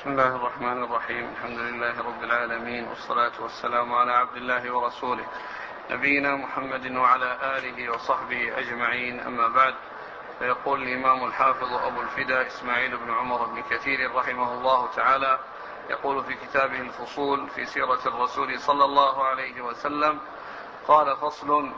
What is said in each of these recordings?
بسم الله الرحمن الرحيم. الحمد لله رب العالمين، والصلاة والسلام على عبد الله ورسوله نبينا محمد وعلى آله وصحبه أجمعين، أما بعد. فيقول الإمام الحافظ أبو الفداء إسماعيل بن عمر بن كثير رحمه الله تعالى، يقول في كتابه الفصول في سيرة الرسول صلى الله عليه وسلم: قال: فصل.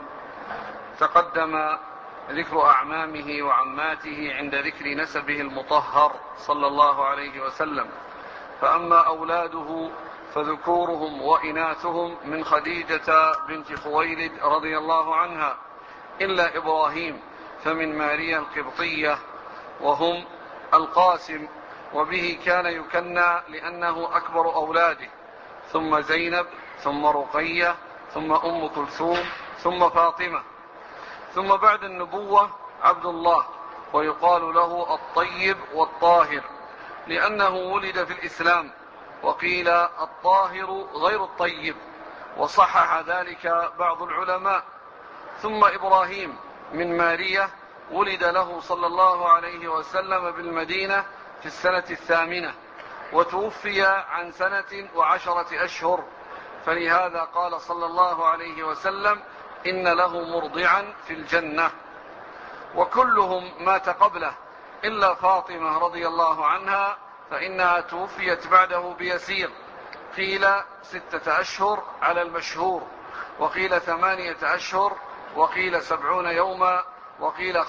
تقدم ذكر أعمامه وعماته عند ذكر نسبه المطهر صلى الله عليه وسلم. فأما أولاده فذكورهم وإناثهم من خديجة بنت خويلد رضي الله عنها إلا إبراهيم، فمن ماريا القبطية، وهم القاسم، وبه كان يكنى لأنه أكبر أولاده، ثم زينب، ثم رقية، ثم أم كلثوم، ثم فاطمة، ثم بعد النبوة عبد الله، ويقال له الطيب والطاهر لأنه ولد في الإسلام، وقيل الطاهر غير الطيب، وصحح ذلك بعض العلماء. ثم إبراهيم من مارية، ولد له صلى الله عليه وسلم بالمدينة في السنة 8، وتوفي عن 10 أشهر، فلهذا قال صلى الله عليه وسلم: إن له مرضعا في الجنة. وكلهم مات قبله إلا فاطمة رضي الله عنها، فإنها توفيت بعده بيسير، قيل 6 أشهر على المشهور، وقيل 8 أشهر، وقيل 70 يوما، وقيل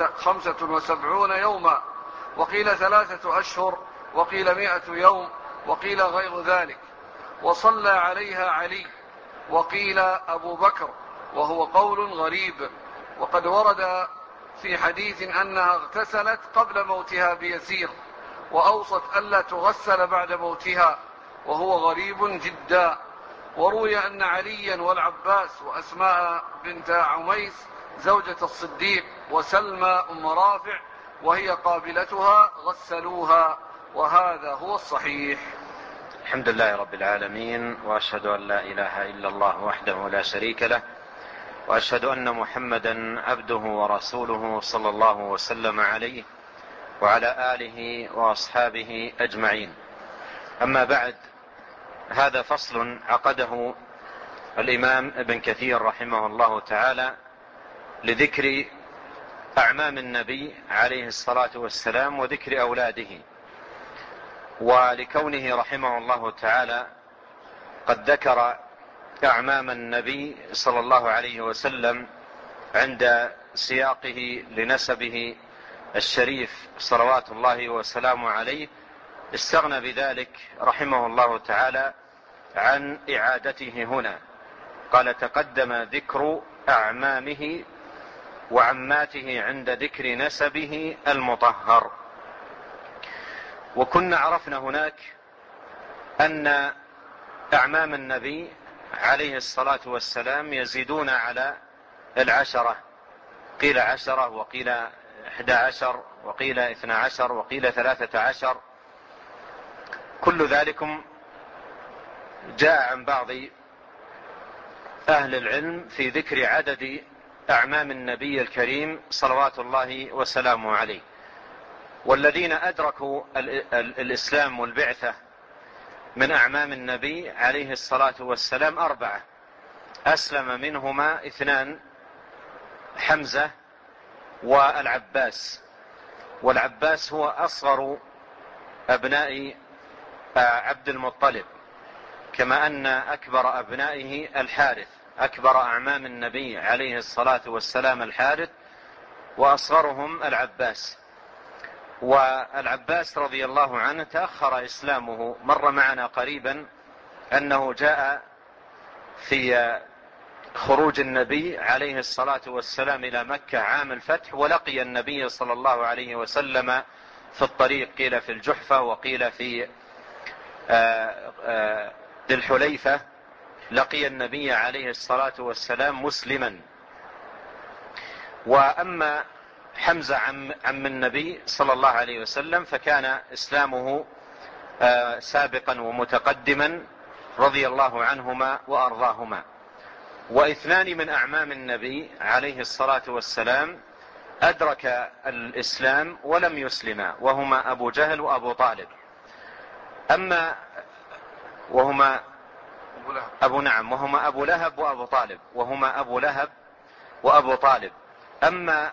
75 يوما، وقيل 3 أشهر، وقيل 100 يوم، وقيل غير ذلك. وصلى عليها علي، وقيل أبو بكر، وهو قول غريب. وقد ورد في حديث أنها اغتسلت قبل موتها بيسير، وأوصت ألا تغسل بعد موتها، وهو غريب جدا. وروي أن عليا والعباس وأسماء بنت عميس زوجة الصديق وسلمى أم رافع وهي قابلتها غسلوها، وهذا هو الصحيح. الحمد لله رب العالمين، وأشهد أن لا إله إلا الله وحده لا شريك له، وأشهد أن محمدا عبده ورسوله صلى الله وسلم عليه وعلى آله وأصحابه أجمعين. أما بعد، هذا فصل عقده الإمام ابن كثير رحمه الله تعالى لذكر أعمام النبي عليه الصلاة والسلام وذكر أولاده، ولكونه رحمه الله تعالى قد ذكر أعمام النبي صلى الله عليه وسلم عند سياقه لنسبه الشريف صلوات الله وسلامه عليه، استغنى بذلك رحمه الله تعالى عن إعادته هنا. قال: تقدم ذكر أعمامه وعماته عند ذكر نسبه المطهر. وكنا عرفنا هناك أن أعمام النبي عليه الصلاة والسلام يزيدون على 10، قيل 10، وقيل 11، وقيل 12، وقيل 13. كل ذلكم جاء عن بعض أهل العلم في ذكر عدد أعمام النبي الكريم صلوات الله وسلامه عليه. والذين أدركوا الإسلام والبعثة من أعمام النبي عليه الصلاة والسلام 4، أسلم منهما 2، حمزة والعباس. والعباس هو أصغر أبناء عبد المطلب، كما أن أكبر أبنائه الحارث. أكبر أعمام النبي عليه الصلاة والسلام الحارث، وأصغرهم العباس. والعباس رضي الله عنه تأخر إسلامه، مر معنا قريبا أنه جاء في خروج النبي عليه الصلاة والسلام إلى مكة عام الفتح، ولقي النبي صلى الله عليه وسلم في الطريق، قيل في الجحفة، وقيل في ذي الحليفة، لقي النبي عليه الصلاة والسلام مسلما. وأما حمزة عم النبي صلى الله عليه وسلم فكان إسلامه سابقا ومتقدما رضي الله عنهما وأرضاهما. 2 من أعمام النبي عليه الصلاة والسلام أدرك الإسلام ولم يسلما، وهما أبو جهل وأبو طالب. أما وهما وهما أبو لهب وأبو طالب، وهما أبو لهب وأبو طالب. أما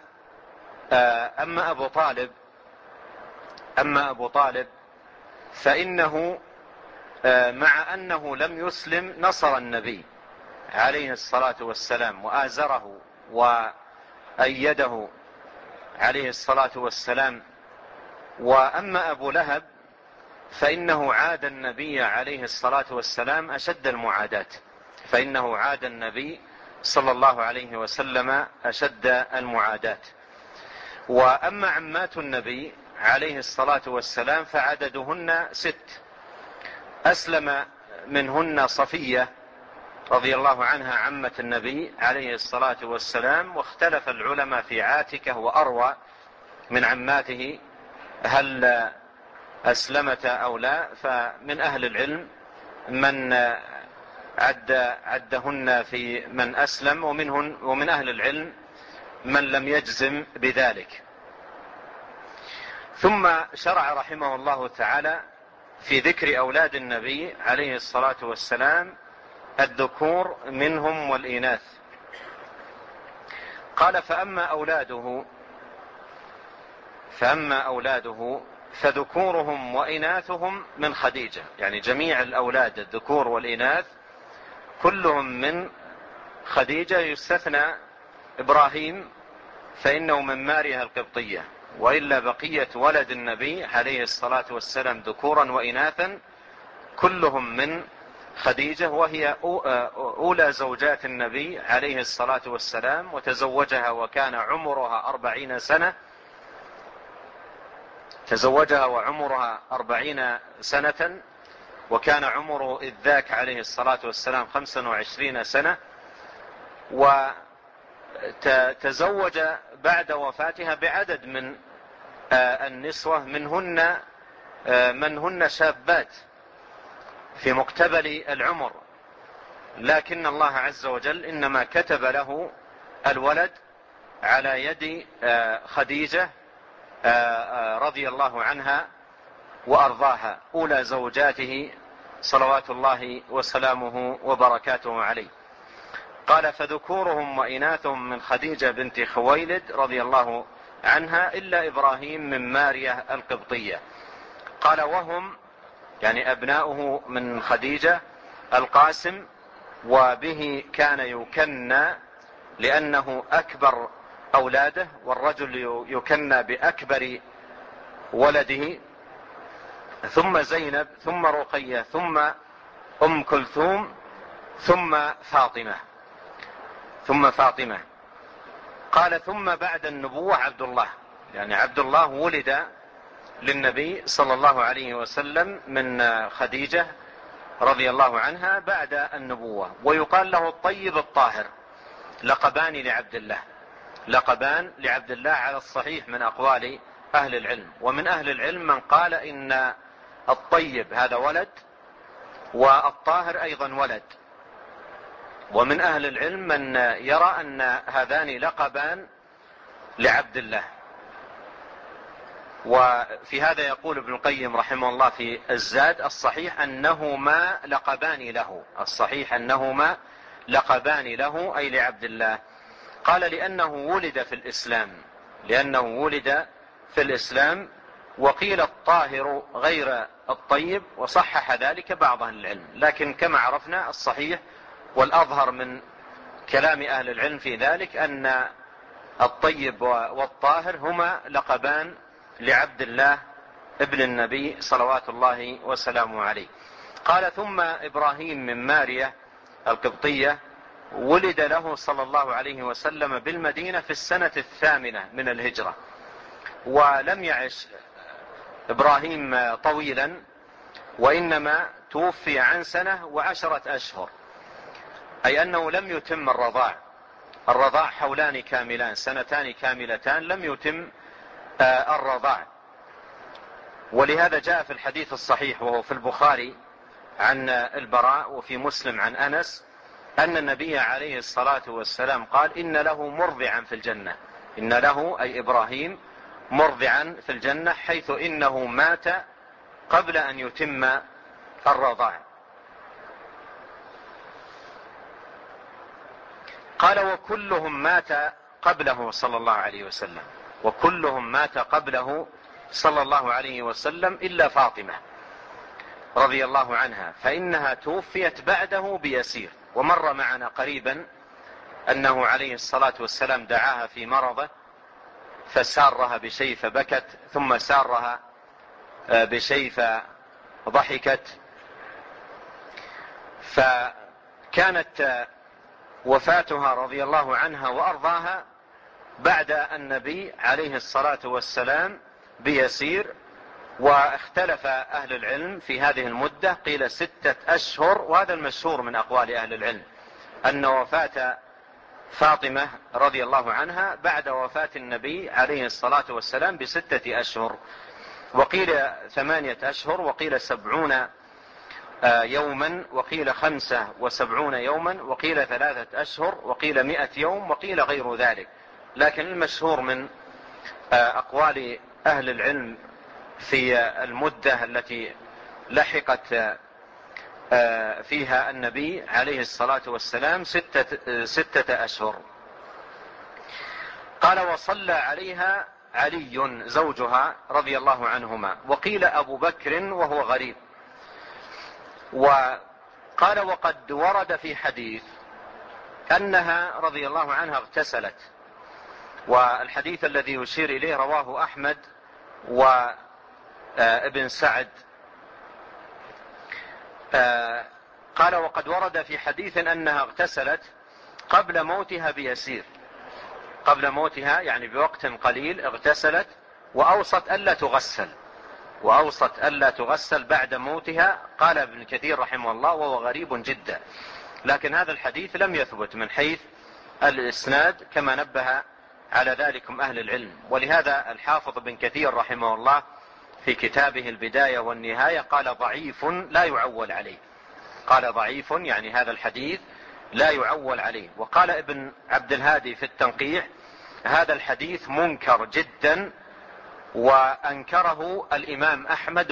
أبو طالب فإنه مع أنه لم يسلم نصر النبي عليه الصلاة والسلام وآزره وأيده عليه الصلاة والسلام. وأما أبو لهب فإنه عاد النبي عليه الصلاة والسلام أشد المعاداة، فإنه عاد النبي صلى الله عليه وسلم أشد المعاداة. وأما عمات النبي عليه الصلاة والسلام فعددهن 6، أسلم منهن صفية رضي الله عنها عمة النبي عليه الصلاة والسلام، واختلف العلماء في عاتكة وأروى من عماته هل أسلمت أو لا، فمن أهل العلم من عدهن في من أسلم، ومن أهل العلم من لم يجزم بذلك. ثم شرع رحمه الله تعالى في ذكر أولاد النبي عليه الصلاة والسلام الذكور منهم والإناث. قال فأما أولاده فذكورهم وإناثهم من خديجة، يعني جميع الأولاد الذكور والإناث كلهم من خديجة، يستثنى إبراهيم فإنه من ماريا القبطية، وإلا بقية ولد النبي عليه الصلاة والسلام ذكورا وإناثا كلهم من خديجة، وهي أولى زوجات النبي عليه الصلاة والسلام، وتزوجها وكان عمرها 40 سنة، تزوجها وعمرها 40 سنة، وكان عمره إذ ذاك عليه الصلاة والسلام 25 سنة. وتزوج بعد وفاتها بعدد من النسوة من هن شابات في مقتبل العمر، لكن الله عز وجل إنما كتب له الولد على يد خديجة رضي الله عنها وأرضاها، أولى زوجاته صلوات الله وسلامه وبركاته عليه. قال فذكورهم وإناثهم من خديجة بنت خويلد رضي الله عنها إلا إبراهيم من ماريا القبطية. قال وهم يعني أبناؤه من خديجة القاسم، وبه كان يكنى لأنه أكبر أولاده، والرجل يكنى بأكبر ولده، ثم زينب، ثم رقية، ثم أم كلثوم، ثم فاطمة. قال ثم بعد النبوة عبد الله، يعني عبد الله ولد للنبي صلى الله عليه وسلم من خديجة رضي الله عنها بعد النبوة، ويقال له الطيب الطاهر، لقبان لعبد الله على الصحيح من أقوال أهل العلم. ومن أهل العلم من قال إن الطيب هذا ولد والطاهر أيضا ولد، ومن أهل العلم من يرى أن هذان لقبان لعبد الله. وفي هذا يقول ابن القيم رحمه الله في الزاد الصحيح أنهما لقبان له أي لعبد الله. قال لأنه ولد في الإسلام، وقيل الطاهر غير الطيب، وصحح ذلك بعض أهل العلم، لكن كما عرفنا الصحيح والأظهر من كلام أهل العلم في ذلك أن الطيب والطاهر هما لقبان لعبد الله ابن النبي صلوات الله وسلامه عليه. قال ثم إبراهيم من ماريا القبطية ولد له صلى الله عليه وسلم بالمدينة في السنة 8 من الهجرة، ولم يعش إبراهيم طويلا، وإنما توفي عن 1 و10 أشهر، أي أنه لم يتم الرضاع حولان كاملان، 2 كاملتان لم يتم الرضاع. ولهذا جاء في الحديث الصحيح وهو في البخاري عن البراء، وفي مسلم عن أنس، أن النبي عليه الصلاة والسلام قال إن له مرضعا في الجنة، إن له أي إبراهيم مرضعا في الجنة، حيث إنه مات قبل أن يتم الرضاع. قال وكلهم مات قبله صلى الله عليه وسلم، وكلهم مات قبله صلى الله عليه وسلم إلا فاطمة رضي الله عنها، فإنها توفيت بعده بيسير. ومر معنا قريبا أنه عليه الصلاة والسلام دعاها في مرضه فسارها بشيء فبكت، ثم سارها بشيء فضحكت. فكانت وفاتها رضي الله عنها وأرضاها بعد النبي عليه الصلاة والسلام بيسير. واختلف أهل العلم في هذه المدة، قيل 6 أشهر، وهذا المشهور من أقوال أهل العلم أن وفاة فاطمة رضي الله عنها بعد وفاة النبي عليه الصلاة والسلام ب6 أشهر، وقيل 8 أشهر، وقيل 70 يوما، وقيل 75 يوما، وقيل 3 أشهر، وقيل 100 يوم، وقيل غير ذلك. لكن المشهور من أقوال أهل العلم في المدة التي لحقت فيها النبي عليه الصلاة والسلام 6 أشهر. قال وصلى عليها علي زوجها رضي الله عنهما، وقيل أبو بكر وهو غريب. وقال وقد ورد في حديث أنها رضي الله عنها اغتسلت، والحديث الذي يشير إليه رواه أحمد وابن سعد. قال وقد ورد في حديث أنها اغتسلت قبل موتها بيسير، قبل موتها يعني بوقت قليل اغتسلت، وأوصت ألا تغسل بعد موتها. قال ابن كثير رحمه الله وهو غريب جدا، لكن هذا الحديث لم يثبت من حيث الإسناد كما نبه على ذلكم أهل العلم. ولهذا الحافظ ابن كثير رحمه الله في كتابه البداية والنهاية قال ضعيف لا يعول عليه، قال ضعيف يعني هذا الحديث لا يعول عليه. وقال ابن عبد الهادي في التنقيح هذا الحديث منكر جدا، وأنكره الإمام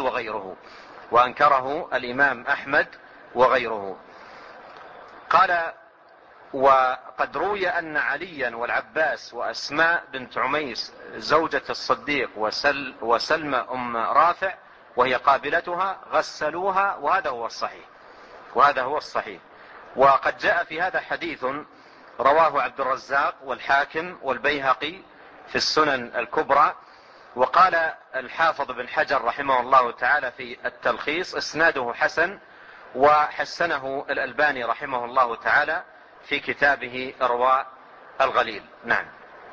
أحمد وغيره. قال وقد روي أن عليا والعباس وأسماء بنت عميس زوجة الصديق وسلمى أم رافع وهي قابلتها غسلوها، وهذا هو الصحيح. وقد جاء في هذا حديث رواه عبد الرزاق والحاكم والبيهقي في السنن الكبرى. وقال الحافظ بن حجر رحمه الله تعالى في التلخيص اسناده حسن، وحسنه الألباني رحمه الله تعالى في كتابه إرواء الغليل. نعم.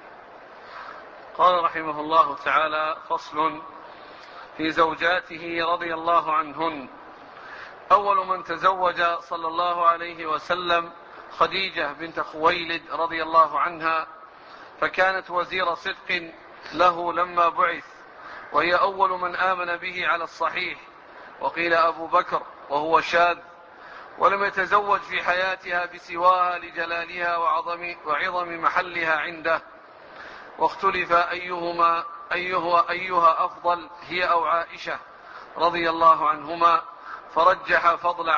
قال رحمه الله تعالى فصل في زوجاته رضي الله عنهن. أول من تزوج صلى الله عليه وسلم خديجة بنت خويلد رضي الله عنها، فكانت وزير صدق له لما بعث، وهي أول من آمن به على الصحيح. وقيل أبو بكر وهو شاذ، ولم يتزوج في حياتها بسواها لجلالها وعظم محلها عنده. واختلف أيها أفضل، هي أو عائشة رضي الله عنهما، فرجح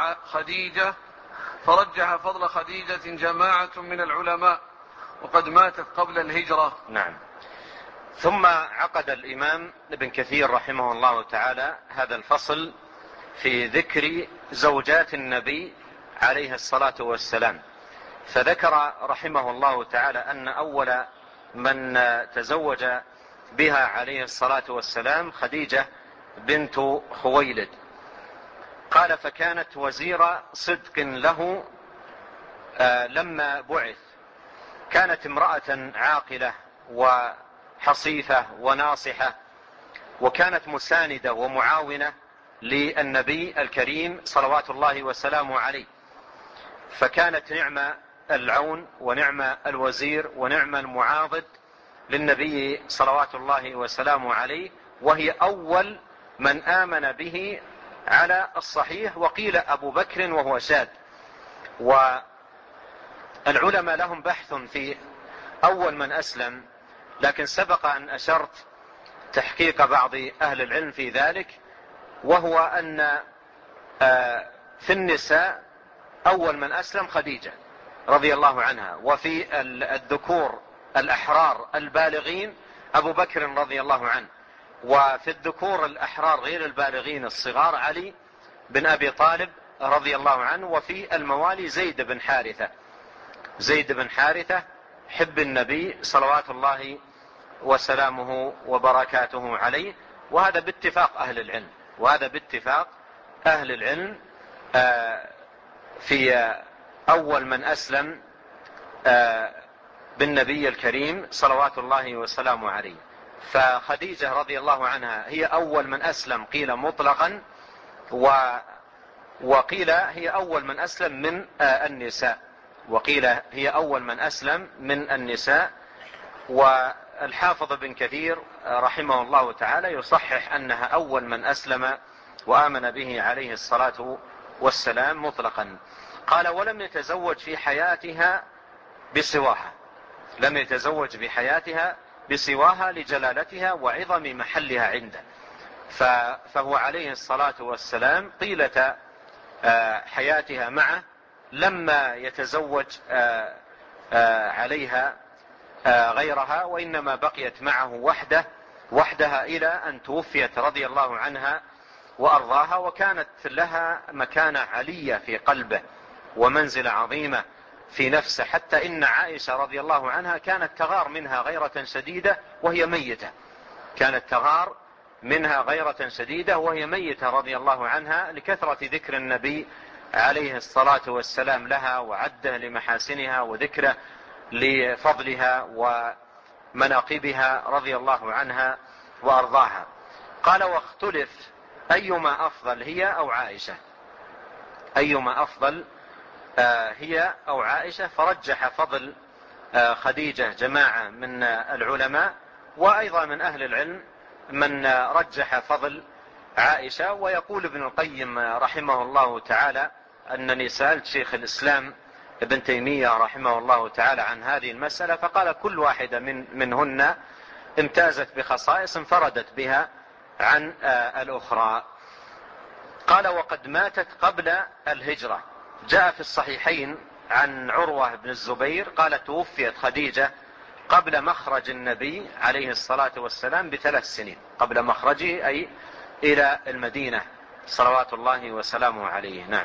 فضل خديجة جماعة من العلماء، وقد ماتت قبل الهجرة. نعم. ثم عقد الإمام ابن كثير رحمه الله تعالى هذا الفصل في ذكر زوجات النبي عليه الصلاة والسلام، فذكر رحمه الله تعالى أن أول من تزوج بها عليه الصلاة والسلام خديجة بنت خويلد. قال فكانت وزير صدق له لما بعث، كانت امرأة عاقلة وحصيفة وناصحة، وكانت مساندة ومعاونة للنبي الكريم صلوات الله وسلامه عليه، فكانت نعم العون ونعم الوزير ونعم المعاضد للنبي صلوات الله وسلامه عليه، وهي أول من آمن به على الصحيح. وقيل أبو بكر وهو شاذ. والعلماء لهم بحث في أول من أسلم، لكن سبق أن أشرت تحقيق بعض أهل العلم في ذلك، وهو أن في النساء أول من أسلم خديجة رضي الله عنها، وفي الذكور الأحرار البالغين أبو بكر رضي الله عنه، وفي الذكور الأحرار غير البالغين الصغار علي بن أبي طالب رضي الله عنه، وفي الموالي زيد بن حارثة حب النبي صلوات الله وسلامه وبركاته عليه. وهذا باتفاق أهل العلم في أول من أسلم بالنبي الكريم صلوات الله وسلامه عليه. فخديجة رضي الله عنها هي أول من أسلم، قيل مطلقا، وقيل هي أول من أسلم من النساء، والحافظ بن كثير رحمه الله تعالى يصحح أنها أول من أسلم وآمن به عليه الصلاة والسلام مطلقا. قال: ولم يتزوج في حياتها بسواها لجلالتها وعظم محلها عنده. فهو عليه الصلاة والسلام طيلة حياتها معه لما يتزوج عليها غيرها، وإنما بقيت معه وحدها إلى أن توفيت رضي الله عنها وأرضاها. وكانت لها مكانة علية في قلبه ومنزلة عظيمة في نفسه، حتى إن عائشة رضي الله عنها كانت تغار منها غيرة شديدة وهي ميتة رضي الله عنها، لكثرة ذكر النبي عليه الصلاة والسلام لها وعده لمحاسنها وذكره لفضلها ومناقبها رضي الله عنها وأرضاها. قال: واختلف أيما أفضل هي أو عائشة، فرجح فضل خديجة جماعة من العلماء، وأيضا من أهل العلم من رجح فضل عائشة. ويقول ابن القيم رحمه الله تعالى أنني سألت شيخ الإسلام ابن تيمية رحمه الله تعالى عن هذه المسألة، فقال: كل واحدة منهن امتازت بخصائص انفردت بها عن الأخرى. قال: وقد ماتت قبل الهجرة. جاء في الصحيحين عن عروة بن الزبير قال: توفيت خديجة قبل مخرج النبي عليه الصلاة والسلام ب3 سنين، قبل مخرجه أي إلى المدينة صلوات الله وسلامه عليه. نعم.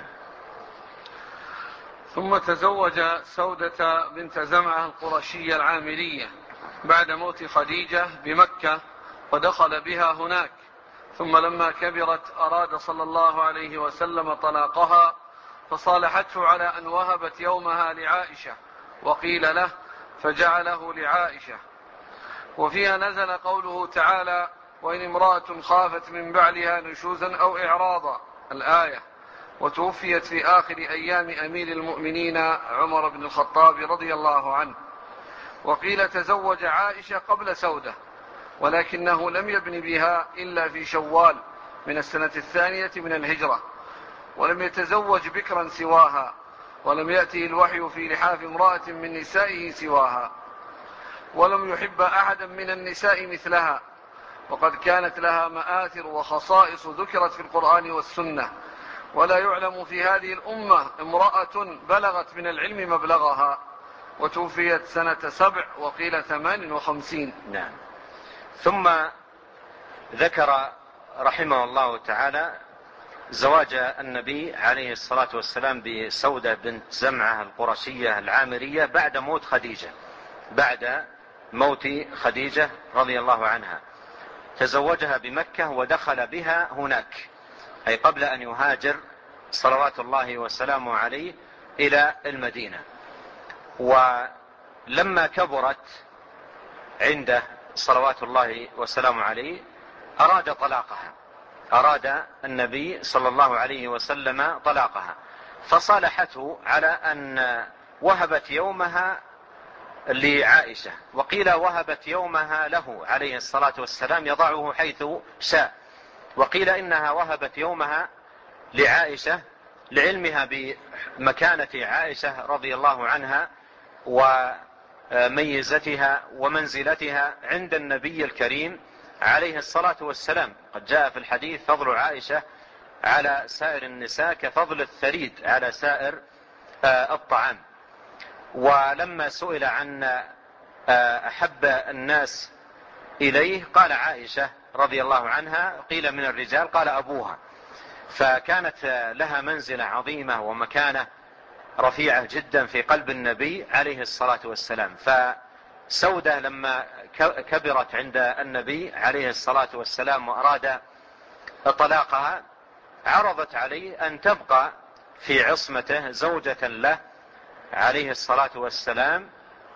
ثم تزوج سودة بنت زمعة القرشية العامرية بعد موت خديجة بمكة، ودخل بها هناك. ثم لما كبرت أراد صلى الله عليه وسلم طلاقها، فصالحته على أن وهبت يومها لعائشة، وقيل له فجعله لعائشة. وفيها نزل قوله تعالى: وإن امرأة خافت من بعلها نشوزا أو إعراضا، الآية. وتوفيت في آخر أيام أمير المؤمنين عمر بن الخطاب رضي الله عنه. وقيل تزوج عائشة قبل سودة، ولكنه لم يبن بها إلا في شوال من السنة 2 من الهجرة، ولم يتزوج بكرا سواها، ولم يأته الوحي في لحاف امرأة من نسائه سواها، ولم يحب أحدا من النساء مثلها، وقد كانت لها مآثر وخصائص ذكرت في القرآن والسنة، ولا يعلم في هذه الأمة امرأة بلغت من العلم مبلغها. وتوفيت سنة 7 وقيل 58. نعم. ثم ذكر رحمه الله تعالى زواج النبي عليه الصلاة والسلام بسودة بنت زمعة القرشية العامرية بعد موت خديجة رضي الله عنها. تزوجها بمكة ودخل بها هناك، أي قبل أن يهاجر صلوات الله وسلامه عليه إلى المدينة. ولما كبرت عنده صلوات الله وسلامه عليه أراد النبي صلى الله عليه وسلم طلاقها، فصالحته على أن وهبت يومها لعائشة، وقيل وهبت يومها له عليه الصلاة والسلام يضعه حيث شاء، وقيل إنها وهبت يومها لعائشة لعلمها بمكانة عائشة رضي الله عنها وميزتها ومنزلتها عند النبي الكريم عليه الصلاة والسلام. قد جاء في الحديث فضل عائشة على سائر النساء كفضل الثريد على سائر الطعام. ولما سئل عن أحب الناس إليه قال عائشة رضي الله عنها، قيل من الرجال، قال أبوها. فكانت لها منزلة عظيمة ومكانة رفيعة جدا في قلب النبي عليه الصلاة والسلام. فسودة لما كبرت عند النبي عليه الصلاة والسلام وأراد طلاقها، عرضت عليه أن تبقى في عصمته زوجة له عليه الصلاة والسلام،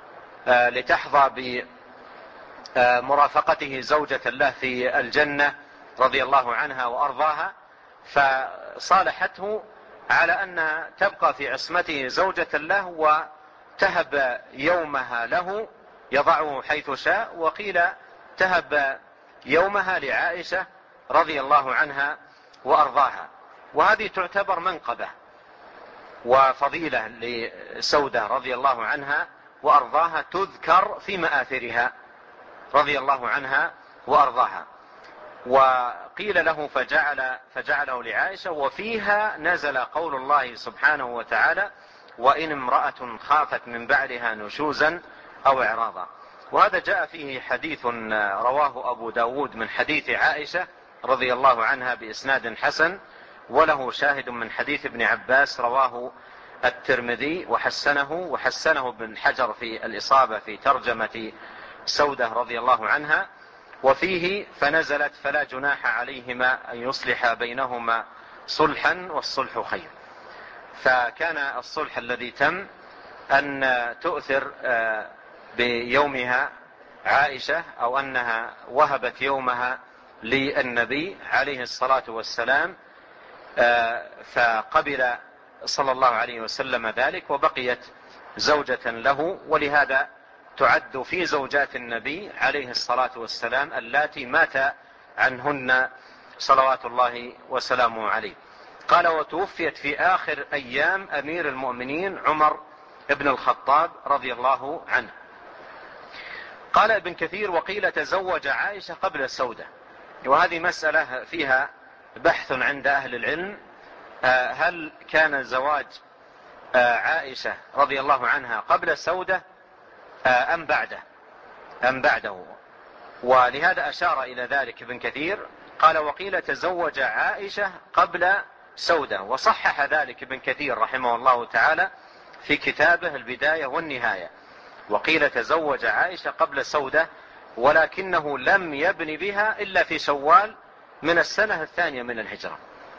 لتحظى بمرافقته زوجة له في الجنة رضي الله عنها وأرضاها. فصالحته على أن تبقى في عصمته زوجة له وتهب يومها له يضعه حيث شاء، وقيل تهب يومها لعائشة رضي الله عنها وأرضاها. وهذه تعتبر منقبة وفضيلة لسودة رضي الله عنها وأرضاها، تذكر في مآثرها رضي الله عنها وأرضاها. وقيل له فجعله لعائشة. وفيها نزل قول الله سبحانه وتعالى: وإن امرأة خافت من بعدها نشوزا أو إعراضا. وهذا جاء فيه حديث رواه أبو داود من حديث عائشة رضي الله عنها بإسناد حسن، وله شاهد من حديث ابن عباس رواه الترمذي وحسنه ابن حجر في الإصابة في ترجمة سودة رضي الله عنها. وفيه فنزلت: فلا جناح عليهما أن يصلح بينهما صلحا والصلح خير. فكان الصلح الذي تم أن تؤثر بيومها عائشة، أو أنها وهبت يومها للنبي عليه الصلاة والسلام، فقبل صلى الله عليه وسلم ذلك وبقيت زوجة له. ولهذا تعد في زوجات النبي عليه الصلاة والسلام اللاتي مات عنهن صلوات الله وسلامه عليه. قال: وتوفيت في آخر أيام أمير المؤمنين عمر بن الخطاب رضي الله عنه. قال ابن كثير: وقيل تزوج عائشة قبل سودة. وهذه مسألة فيها بحث عند أهل العلم، هل كان زواج عائشة رضي الله عنها قبل سودة أم بعده. ولهذا أشار إلى ذلك ابن كثير، قال: وقيل تزوج عائشة قبل سودة. وصحح ذلك ابن كثير رحمه الله تعالى في كتابه البداية والنهاية. وقيل تزوج عائشة قبل سودة، ولكنه لم يبن بها إلا في شوال من السنة الثانية من الهجرة.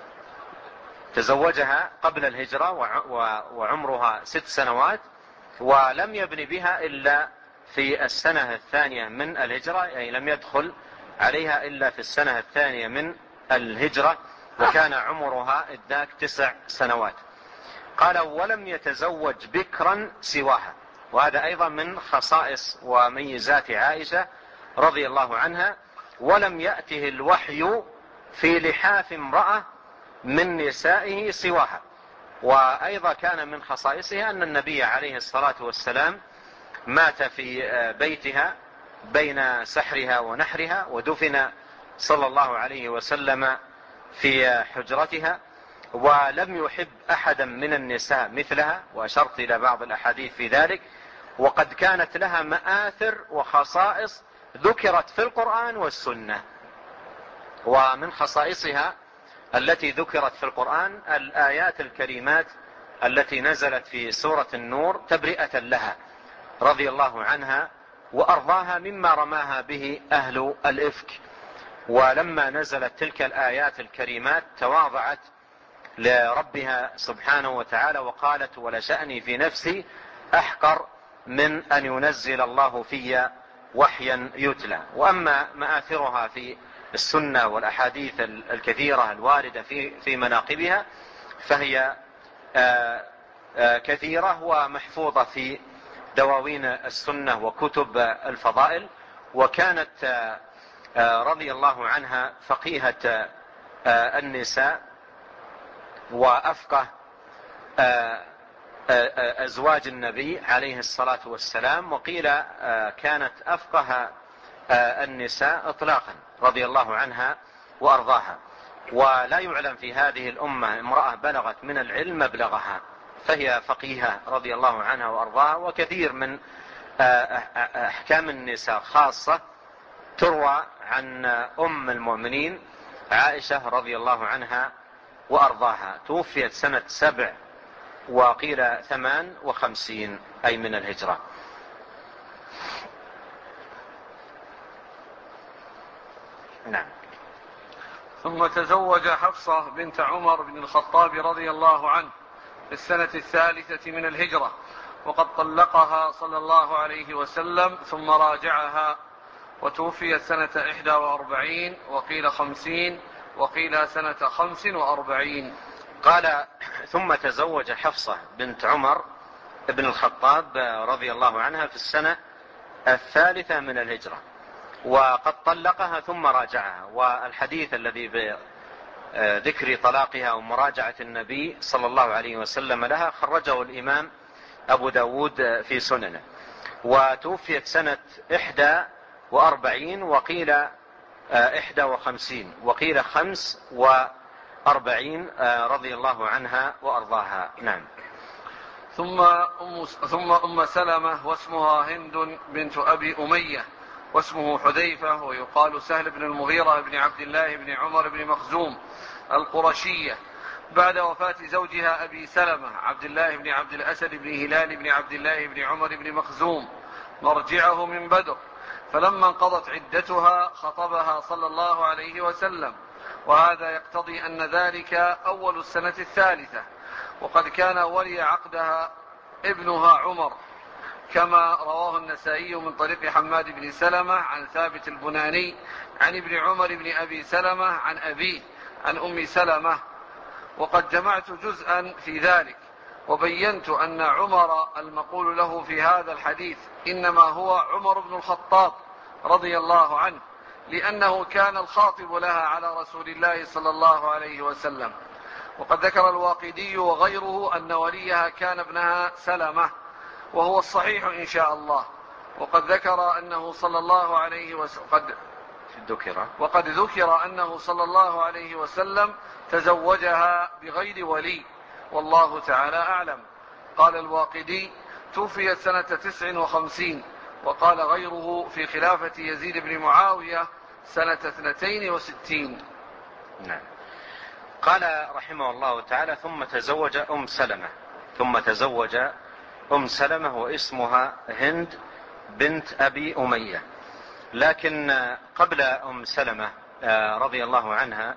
تزوجها قبل الهجرة وعمرها 6 سنوات، ولم يبن بها إلا في السنة الثانية من الهجرة، يعني لم يدخل عليها إلا في السنة الثانية من الهجرة، وكان عمرها ذاك 9 سنوات. قال: ولم يتزوج بكرا سواها. وهذا أيضا من خصائص وميزات عائشة رضي الله عنها. ولم يأته الوحي في لحاف امرأة من نسائه سواها. وأيضا كان من خصائصها أن النبي عليه الصلاة والسلام مات في بيتها بين سحرها ونحرها، ودفن صلى الله عليه وسلم في حجرتها، ولم يحب أحدا من النساء مثلها. وأشرت إلى بعض الأحاديث في ذلك. وقد كانت لها مآثر وخصائص ذكرت في القرآن والسنة. ومن خصائصها التي ذكرت في القرآن الآيات الكريمات التي نزلت في سورة النور تبرئة لها رضي الله عنها وأرضاها مما رماها به أهل الإفك. ولما نزلت تلك الآيات الكريمات تواضعت لربها سبحانه وتعالى وقالت: ولشأني في نفسي أحقر من أن ينزل الله في وحيا يتلى. وأما مآثرها في السنة والأحاديث الكثيرة الواردة في مناقبها فهي كثيرة ومحفوظة في دواوين السنة وكتب الفضائل. وكانت رضي الله عنها فقيهة النساء وأفقه أزواج النبي عليه الصلاة والسلام. وقيل كانت أفقه النساء إطلاقا رضي الله عنها وأرضاها. ولا يعلم في هذه الأمة امرأة بلغت من العلم مبلغها، فهي فقيهة رضي الله عنها وأرضاها. وكثير من أحكام النساء خاصة تروى عن أم المؤمنين عائشة رضي الله عنها وأرضاها، توفيت سنة 7 وقيل 58 أي من الهجرة. نعم. ثم تزوج حفصة بنت عمر بن الخطاب رضي الله عنه في السنة 3 من الهجرة، وقد طلقها صلى الله عليه وسلم ثم راجعها، وتوفيت سنة 41 وقيل 50 وقيل سنة 45. قال ثم تزوج حفصة بنت عمر بن الخطاب رضي الله عنها في السنة 3 من الهجرة، وقد طلقها ثم راجعها. والحديث الذي بذكر طلاقها ومراجعة النبي صلى الله عليه وسلم لها خرجه الإمام أبو داود في سننه. وتوفيت سنة 41 وقيل 51 وقيل 45 رضي الله عنها وأرضاها. نعم. ثم أم سلمة واسمها هند بنت أبي أمية، واسمه حذيفة، ويقال سهل بن المغيرة بن عبد الله بن عمر بن مخزوم القرشية، بعد وفاة زوجها أبي سلمة عبد الله بن عبد الأسد بن هلال بن عبد الله بن عمر بن مخزوم مرجعه من بدر. فلما انقضت عدتها خطبها صلى الله عليه وسلم، وهذا يقتضي أن ذلك أول السنة 3، وقد كان ولي عقدها ابنها عمر، كما رواه النسائي من طريق حماد بن سلمة عن ثابت البناني عن ابن عمر بن أبي سلمة عن أبيه عن أم سلمة. وقد جمعت جزءا في ذلك، وبينت أن عمر المقول له في هذا الحديث إنما هو عمر بن الخطاب رضي الله عنه، لأنه كان الخاطب لها على رسول الله صلى الله عليه وسلم. وقد ذكر الواقدي وغيره أن وليها كان ابنها سلمة، وهو الصحيح إن شاء الله. وقد ذكر أنه صلى الله عليه وسلم وقد ذكر أنه صلى الله عليه وسلم تزوجها بغير ولي، والله تعالى أعلم. قال الواقدي توفيت سنة 59، وقال غيره في خلافة يزيد بن معاوية سنة 62. نعم. قال رحمه الله تعالى ثم تزوج أم سلمة واسمها هند بنت أبي أمية. لكن قبل أم سلمة رضي الله عنها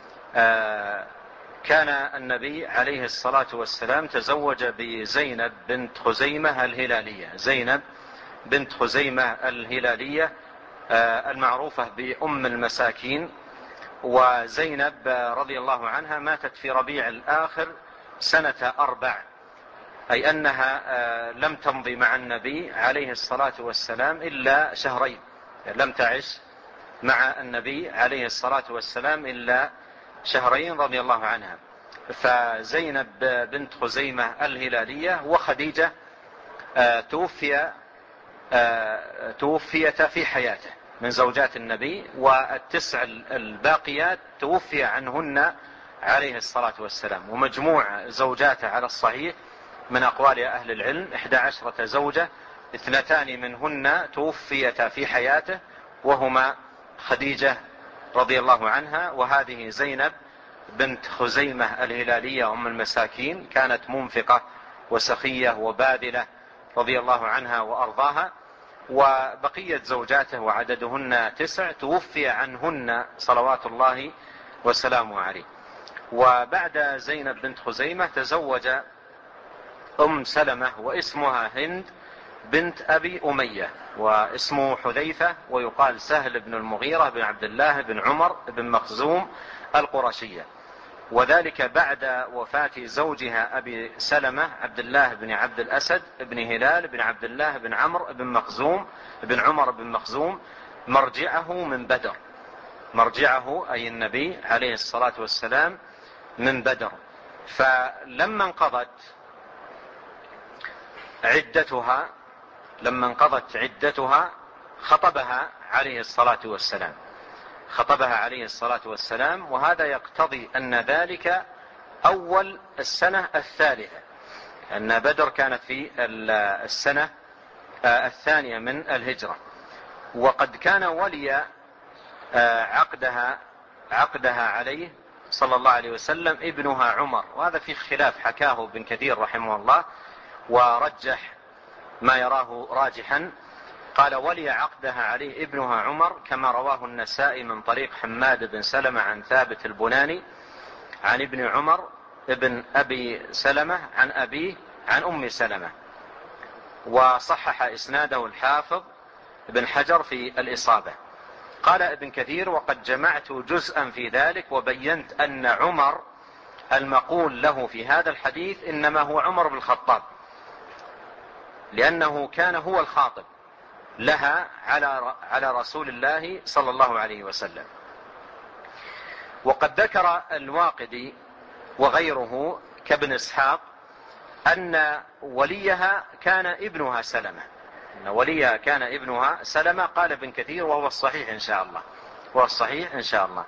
كان النبي عليه الصلاة والسلام تزوج بزينب بنت خزيمة الهلالية المعروفة بأم المساكين. وزينب رضي الله عنها ماتت في ربيع الآخر سنة 4، أي أنها لم تمضي مع النبي عليه الصلاة والسلام إلا شهرين، لم تعش مع النبي عليه الصلاة والسلام إلا شهرين رضي الله عنها. فزينب بنت خزيمة الهلالية وخديجة توفيتا في حياته من زوجات النبي، والتسع الباقيات توفي عنهن عليه الصلاة والسلام. ومجموع زوجاته على الصحيح من أقوال أهل العلم 11 زوجة، 2 منهن توفيتا في حياته، وهما خديجة رضي الله عنها، وهذه زينب بنت خزيمة الهلالية أم المساكين، كانت منفقة وسخية وباذلة رضي الله عنها وأرضاها. وبقية زوجاته وعددهن 9 توفي عنهن صلوات الله وسلامه عليه. وبعد زينب بنت خزيمة تزوج أم سلمة واسمها هند بنت أبي أمية، واسمه حذيفة، ويقال سهل بن المغيرة بن عبد الله بن عمر بن مخزوم القرشية، وذلك بعد وفاة زوجها أبي سلمة عبد الله بن عبد الأسد بن هلال بن عبد الله بن عمرو بن عمر بن مخزوم مرجعه من بدر، مرجعه أي النبي عليه الصلاة والسلام من بدر. فلما انقضت عدتها خطبها عليه الصلاة والسلام، خطبها عليه الصلاة والسلام، وهذا يقتضي أن ذلك أول السنة الثالثة، أن بدر كانت في السنة الثانية من الهجرة. وقد كان ولي عقدها عليه صلى الله عليه وسلم ابنها عمر، وهذا في خلاف حكاه ابن كثير رحمه الله ورجح ما يراه راجحا. قال ولي عقدها عليه ابنها عمر، كما رواه النسائي من طريق حماد بن سلمة عن ثابت البناني عن ابن عمر ابن أبي سلمة عن أبيه عن أم سلمة، وصحح إسناده الحافظ ابن حجر في الإصابة. قال ابن كثير: وقد جمعت جزءا في ذلك وبينت أن عمر المقول له في هذا الحديث إنما هو عمر بن الخطاب، لأنه كان هو الخاطب لها على رسول الله صلى الله عليه وسلم. وقد ذكر الواقدي وغيره كابن إسحاق أن وليها كان ابنها سلمة، أن وليها كان ابنها سلمة. قال ابن كثير: وهو الصحيح إن شاء الله، هو الصحيح إن شاء الله.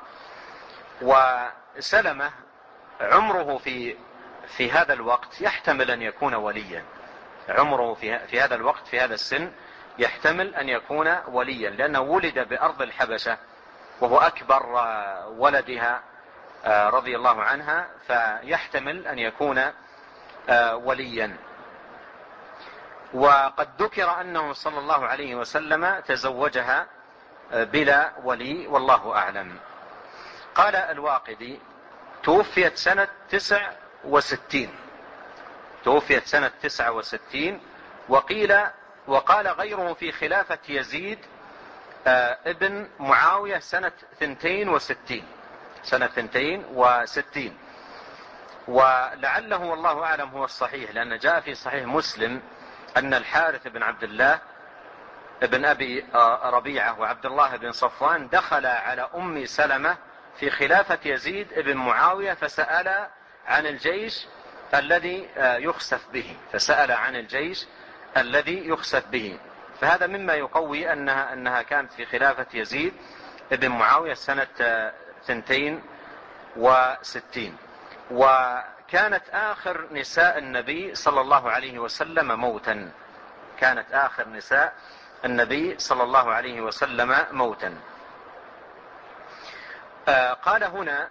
وسلمة عمره في هذا الوقت يحتمل أن يكون وليا، عمره في هذا الوقت في هذا السن يحتمل أن يكون وليا، لأنه ولد بأرض الحبشة وهو أكبر ولدها رضي الله عنها، فيحتمل أن يكون وليا. وقد ذكر أنه صلى الله عليه وسلم تزوجها بلا ولي، والله أعلم. قال الواقدي: توفيت سنة 69، توفيت سنة 69. وقال غيره في خلافة يزيد ابن معاوية سنة 62، سنة 62. ولعله والله أعلم هو الصحيح، لأن جاء في صحيح مسلم أن الحارث بن عبد الله ابن أبي ربيعة وعبد الله بن صفوان دخل على أم سلمة في خلافة يزيد ابن معاوية فسأل عن الجيش الذي يخسف به، فسأل عن الجيش الذي يخسف به. فهذا مما يقوي أنها كانت في خلافة يزيد ابن معاوية سنة 62. وكانت آخر نساء النبي صلى الله عليه وسلم موتا، كانت آخر نساء النبي صلى الله عليه وسلم موتا. قال هنا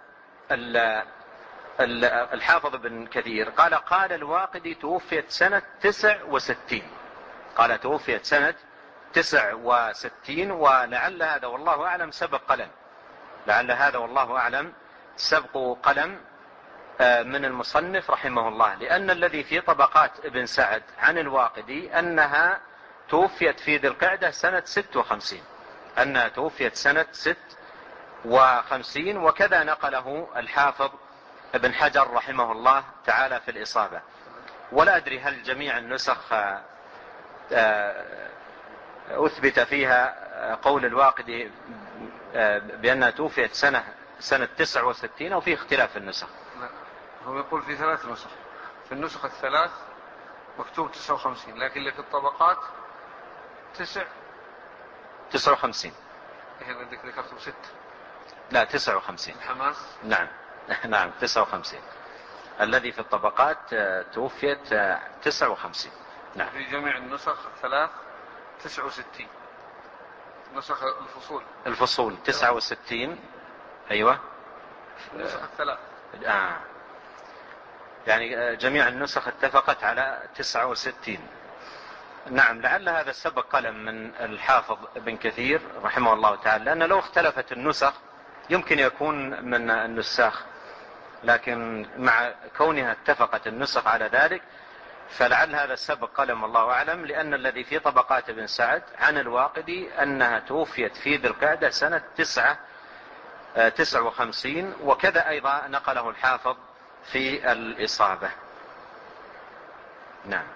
الحافظ بن كثير قال الواقدي: توفيت سنة 69، قال توفيت سنة 69. ولعل هذا والله أعلم سبق قلم، لعل هذا والله أعلم سبق قلم من المصنف رحمه الله، لأن الذي في طبقات ابن سعد عن الواقدي أنها توفيت في ذي القعدة سنة 56، أنها توفيت سنة 56. وكذا نقله الحافظ ابن حجر رحمه الله تعالى في الإصابة. ولا أدري هل جميع النسخ أثبت فيها قول الواقدي بأنها توفيت سنة 69 أو في اختلاف في النسخ؟ لا، هو يقول في 3 نسخ، في النسخ الثلاث مكتوب 59، لكن اللي في الطبقات 59. إيه عندك ذكرتم 6؟ لا 59. الحماس. نعم نعم 59. الذي في الطبقات توفيت 59. نعم. في جميع النسخ الثلاث 69، نسخ الفصول 69. أيوة النسخ الثلاث. يعني جميع النسخ اتفقت على 69. نعم، لعل هذا سبق قلم من الحافظ ابن كثير رحمه الله تعالى، لأن لو اختلفت النسخ يمكن يكون من النساخ، لكن مع كونها اتفقت النسخ على ذلك فلعل هذا سبق قلم الله أعلم، لأن الذي في طبقات ابن سعد عن الواقدي أنها توفيت في ذي القعدة سنة 59. وكذا أيضا نقله الحافظ في الإصابة. نعم.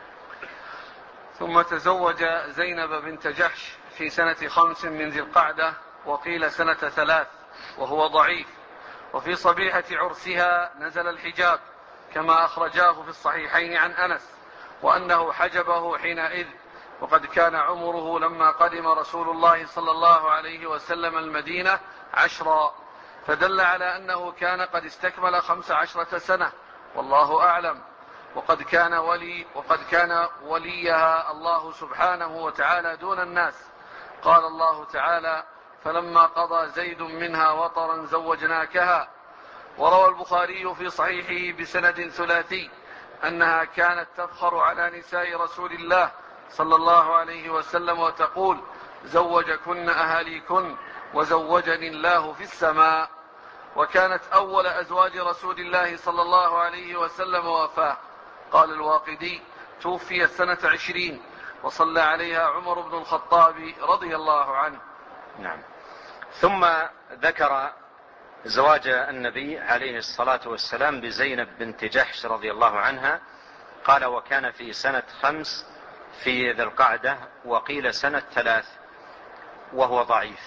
ثم تزوج زينب بنت جحش في سنة 5 من ذي القعدة، وقيل سنة 3 وهو ضعيف. وفي صبيحة عرسها نزل الحجاب كما أخرجاه في الصحيحين عن أنس، وأنه حجبه حينئذ، وقد كان عمره لما قدم رسول الله صلى الله عليه وسلم المدينة 10، فدل على أنه كان قد استكمل 15 سنة، والله أعلم. وقد كان وليها الله سبحانه وتعالى دون الناس. قال الله تعالى: فلما قضى زيد منها وطرا زوجناكها. وروى البخاري في صحيحه بسند ثلاثي أنها كانت تفخر على نساء رسول الله صلى الله عليه وسلم وتقول: زوجكن أهاليكن وزوجني الله في السماء. وكانت أول أزواج رسول الله صلى الله عليه وسلم وفاة. قال الواقدي: توفيت سنة 20، وصلى عليها عمر بن الخطاب رضي الله عنه. نعم. ثم ذكر زواج النبي عليه الصلاة والسلام بزينب بنت جحش رضي الله عنها. قال: وكان في سنة 5 في ذي القعدة، وقيل سنة 3، وهو ضعيف.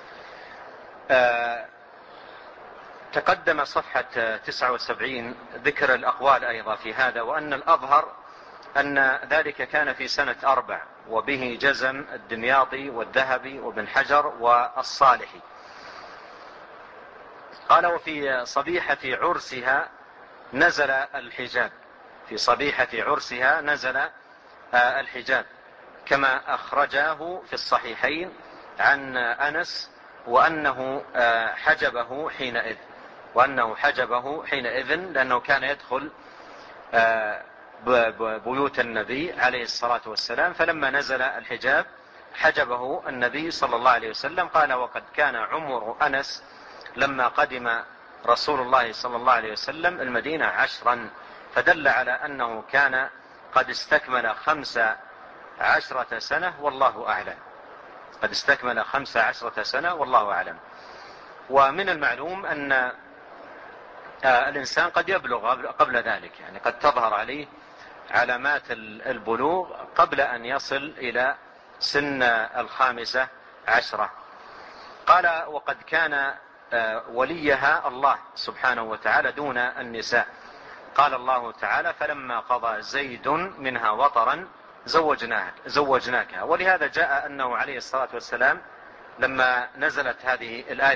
تقدم صفحة 79 ذكر الأقوال أيضا في هذا، وأن الأظهر أن ذلك كان في سنة 4، وبه جزم الدمياطي والذهبي وابن حجر والصالحي. قال: وفي صبيحة عرسها نزل الحجاب. في صبيحة عرسها نزل الحجاب، كما أخرجاه في الصحيحين عن أنس، وأنه حجبه حينئذ لأنه كان يدخل بيوت النبي عليه الصلاة والسلام، فلما نزل الحجاب حجبه النبي صلى الله عليه وسلم. قال: وقد كان عمر أنس لما قدم رسول الله صلى الله عليه وسلم المدينة 10، فدل على أنه كان قد استكمل 15 سنة، والله أعلم. قد استكمل 15 سنة والله أعلم. ومن المعلوم أن الإنسان قد يبلغ قبل ذلك، يعني قد تظهر عليه علامات البلوغ قبل أن يصل إلى سن 15. قال: وقد كان وليها الله سبحانه وتعالى دون النساء. قال الله تعالى: فلما قضى زيد منها وطرا زوجناكها. ولهذا جاء أنه عليه الصلاة والسلام لما نزلت هذه الآية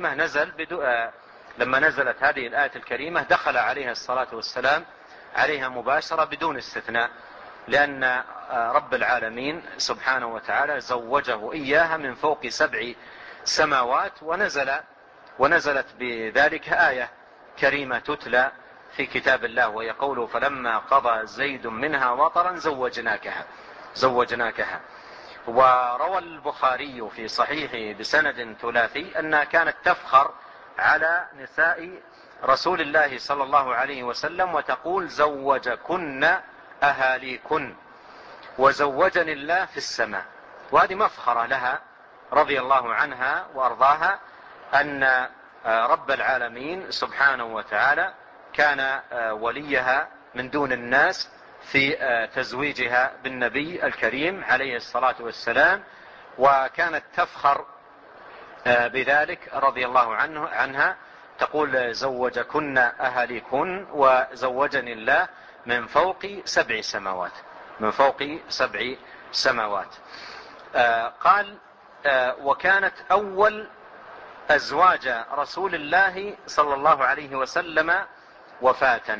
الكريمة دخل عليها الصلاة والسلام عليها مباشرة بدون استثناء، لأن رب العالمين سبحانه وتعالى زوجه إياها من فوق 7 سماوات، ونزلت بذلك آية كريمة تتلى في كتاب الله، وهي قوله: فلما قضى زيد منها وطرا زوجناكها. وروى البخاري في صحيحه بسند ثلاثي أنها كانت تفخر على نساء رسول الله صلى الله عليه وسلم وتقول: زوجكن أهاليكن وزوجني الله في السماء. وهذه مفخرة لها رضي الله عنها وأرضاها، أن رب العالمين سبحانه وتعالى كان وليها من دون الناس في تزويجها بالنبي الكريم عليه الصلاة والسلام، وكانت تفخر بذلك رضي الله عنها، تقول: زوجكن أهاليكن وزوجني الله من فوق 7 سماوات. قال: وكانت أول أزواج رسول الله صلى الله عليه وسلم وفاة.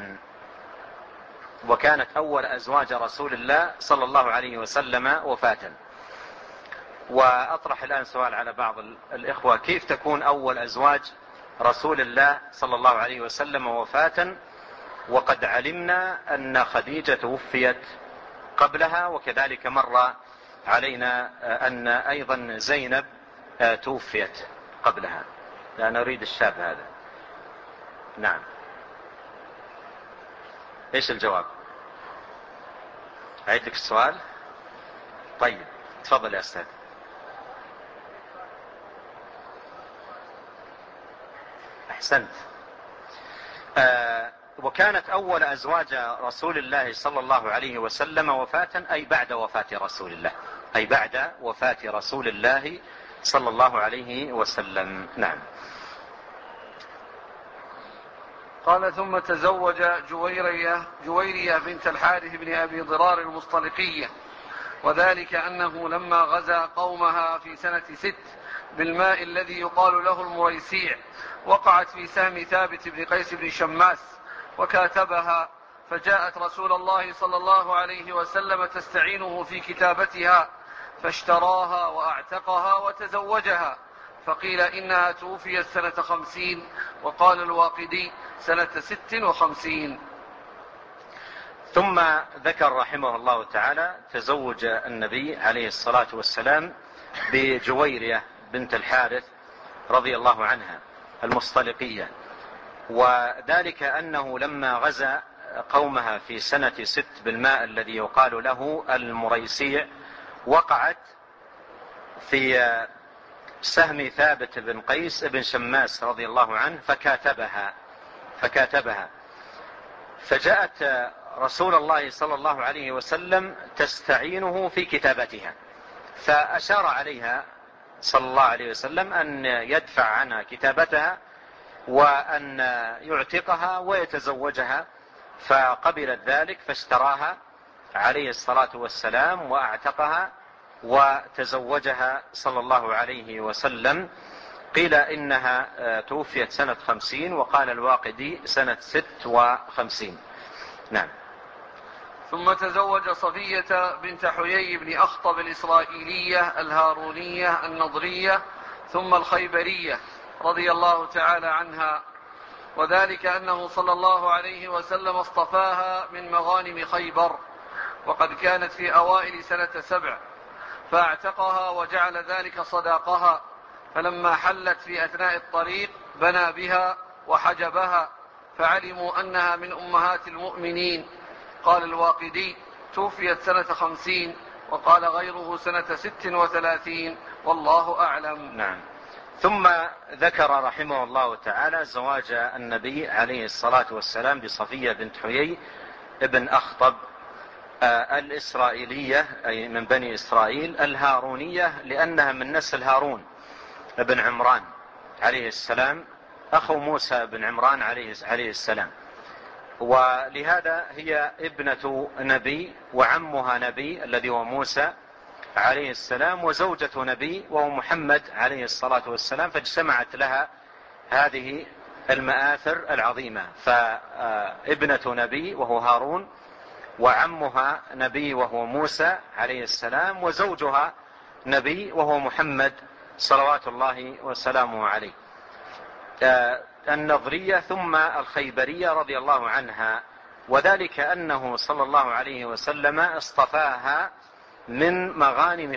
وأطرح الآن سؤال على بعض الإخوة: كيف تكون أول أزواج رسول الله صلى الله عليه وسلم وفاة، وقد علمنا أن خديجة توفيت قبلها، وكذلك مر علينا أن أيضا زينب توفيت قبلها؟ لا نريد الشاب هذا. نعم، ايش الجواب؟ أعيد لك السؤال؟ طيب تفضل يا أستاذ. أحسنت. وكانت أول أزواج رسول الله صلى الله عليه وسلم وفاة، أي بعد وفاة رسول الله صلى الله عليه وسلم. نعم. قال: ثم تزوج جويرية بنت الحارث بن أبي ضرار المصطلقية، وذلك أنه لما غزا قومها في سنة 6 بالماء الذي يقال له المريسيع، وقعت في سهم ثابت بن قيس بن شماس، وكاتبها، فجاءت رسول الله صلى الله عليه وسلم تستعينه في كتابتها، فاشتراها وأعتقها وتزوجها، فقيل إنها توفيت سنة 50، وقال الواقدي سنة 56. ثم ذكر رحمه الله تعالى تزوج النبي عليه الصلاة والسلام بجويرية بنت الحارث رضي الله عنها المصطلقية، وذلك أنه لما غزا قومها في سنة 6 بالماء الذي يقال له المريسيع، وقعت في سهم ثابت بن قيس بن شماس رضي الله عنه فكاتبها، فجاءت رسول الله صلى الله عليه وسلم تستعينه في كتابتها، فأشار عليها صلى الله عليه وسلم أن يدفع عنها كتابتها وأن يعتقها ويتزوجها، فقبلت ذلك فاشتراها عليه الصلاة والسلام وأعتقها وتزوجها صلى الله عليه وسلم. قيل إنها توفيت سنة 50، وقال الواقدي سنة 56. نعم. ثم تزوج صفية بنت حيي بن أخطب الإسرائيلية الهارونية النضرية ثم الخيبرية رضي الله تعالى عنها، وذلك أنه صلى الله عليه وسلم اصطفاها من مغانم خيبر، وقد كانت في أوائل سنة 7، فاعتقها وجعل ذلك صداقها، فلما حلت في أثناء الطريق بنى بها وحجبها، فعلموا أنها من أمهات المؤمنين. قال الواقدي توفيت سنة 50، وقال غيره سنة 36، والله أعلم. نعم. ثم ذكر رحمه الله تعالى زواج النبي عليه الصلاة والسلام بصفية بنت حيي ابن أخطب الإسرائيلية، أي من بني إسرائيل، الهارونية لأنها من نسل هارون ابن عمران عليه السلام أخو موسى بن عمران عليه السلام، ولهذا هي ابنة نبي وعمها نبي الذي هو موسى عليه السلام، وزوجة نبي وهو محمد عليه الصلاة والسلام، فاجتمعت لها هذه المآثر العظيمة، فابنة نبي وهو هارون، وعمها نبي وهو موسى عليه السلام، وزوجها نبي وهو محمد صلوات الله وسلامه عليه. النضرية ثم الخيبرية رضي الله عنها، وذلك أنه صلى الله عليه وسلم اصطفاها من مغانم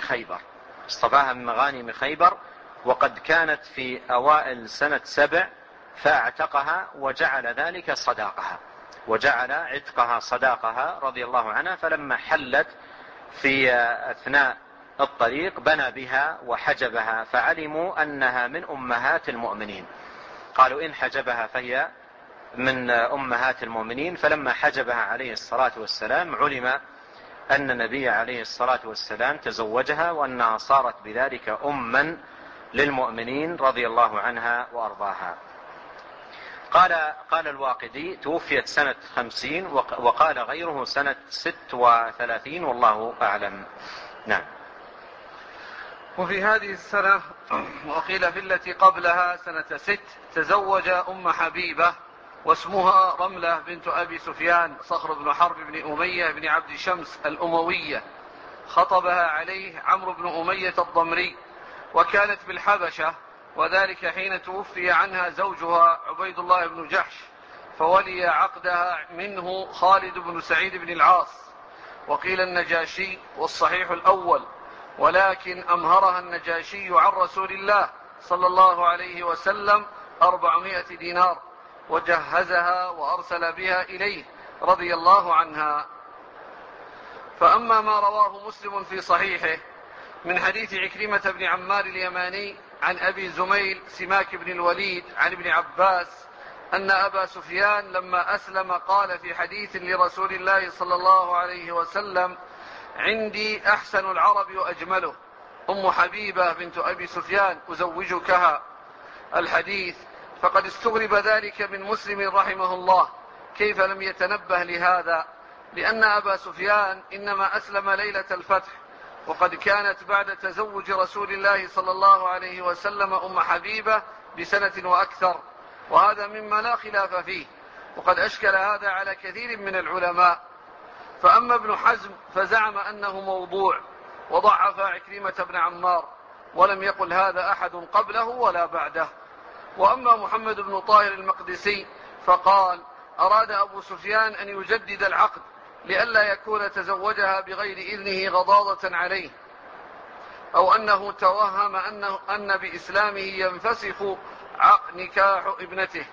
خيبر، وقد كانت في أوائل سنة 7، فاعتقها وجعل ذلك صداقها، وجعل عتقها صداقها رضي الله عنها، فلما حلت في أثناء الطريق بنى بها وحجبها، فعلموا أنها من أمهات المؤمنين، قالوا إن حجبها فهي من أمهات المؤمنين، فلما حجبها عليه الصلاة والسلام علم أن النبي عليه الصلاة والسلام تزوجها، وأنها صارت بذلك أما للمؤمنين رضي الله عنها وأرضاها. قال الواقدي توفيت سنة 50، وقال غيره سنة 36، والله أعلم. نعم. وفي هذه السنة وقيل في التي قبلها سنة 6 تزوج أم حبيبة، واسمها رملة بنت أبي سفيان صخر بن حرب بن أمية بن عبد شمس الأموية، خطبها عليه عمرو بن أمية الضمري، وكانت بالحبشة، وذلك حين توفي عنها زوجها عبيد الله بن جحش، فولي عقدها منه خالد بن سعيد بن العاص. وقيل النجاشي، والصحيح الأول، ولكن أمهرها النجاشي عن رسول الله صلى الله عليه وسلم 400 دينار، وجهزها وأرسل بها إليه رضي الله عنها. فأما ما رواه مسلم في صحيحه من حديث عكرمة بن عمار اليماني عن أبي زميل سماك بن الوليد عن ابن عباس أن أبا سفيان لما أسلم قال في حديث لرسول الله صلى الله عليه وسلم: عندي أحسن العرب وأجمله، أم حبيبة بنت أبي سفيان أزوجكها. الحديث. فقد استغرب ذلك من مسلم رحمه الله، كيف لم يتنبه لهذا؟ لأن أبا سفيان إنما أسلم ليلة الفتح، وقد كانت بعد تزوج رسول الله صلى الله عليه وسلم أم حبيبة بسنة وأكثر، وهذا مما لا خلاف فيه، وقد أشكل هذا على كثير من العلماء. فأما ابن حزم فزعم أنه موضوع وضعف عكرمة بن عمار، ولم يقل هذا أحد قبله ولا بعده. وأما محمد بن طاهر المقدسي فقال أراد أبو سفيان أن يجدد العقد لئلا يكون تزوجها بغير إذنه غضاضة عليه، أو أنه توهم أن بإسلامه ينفسخ نكاح ابنته.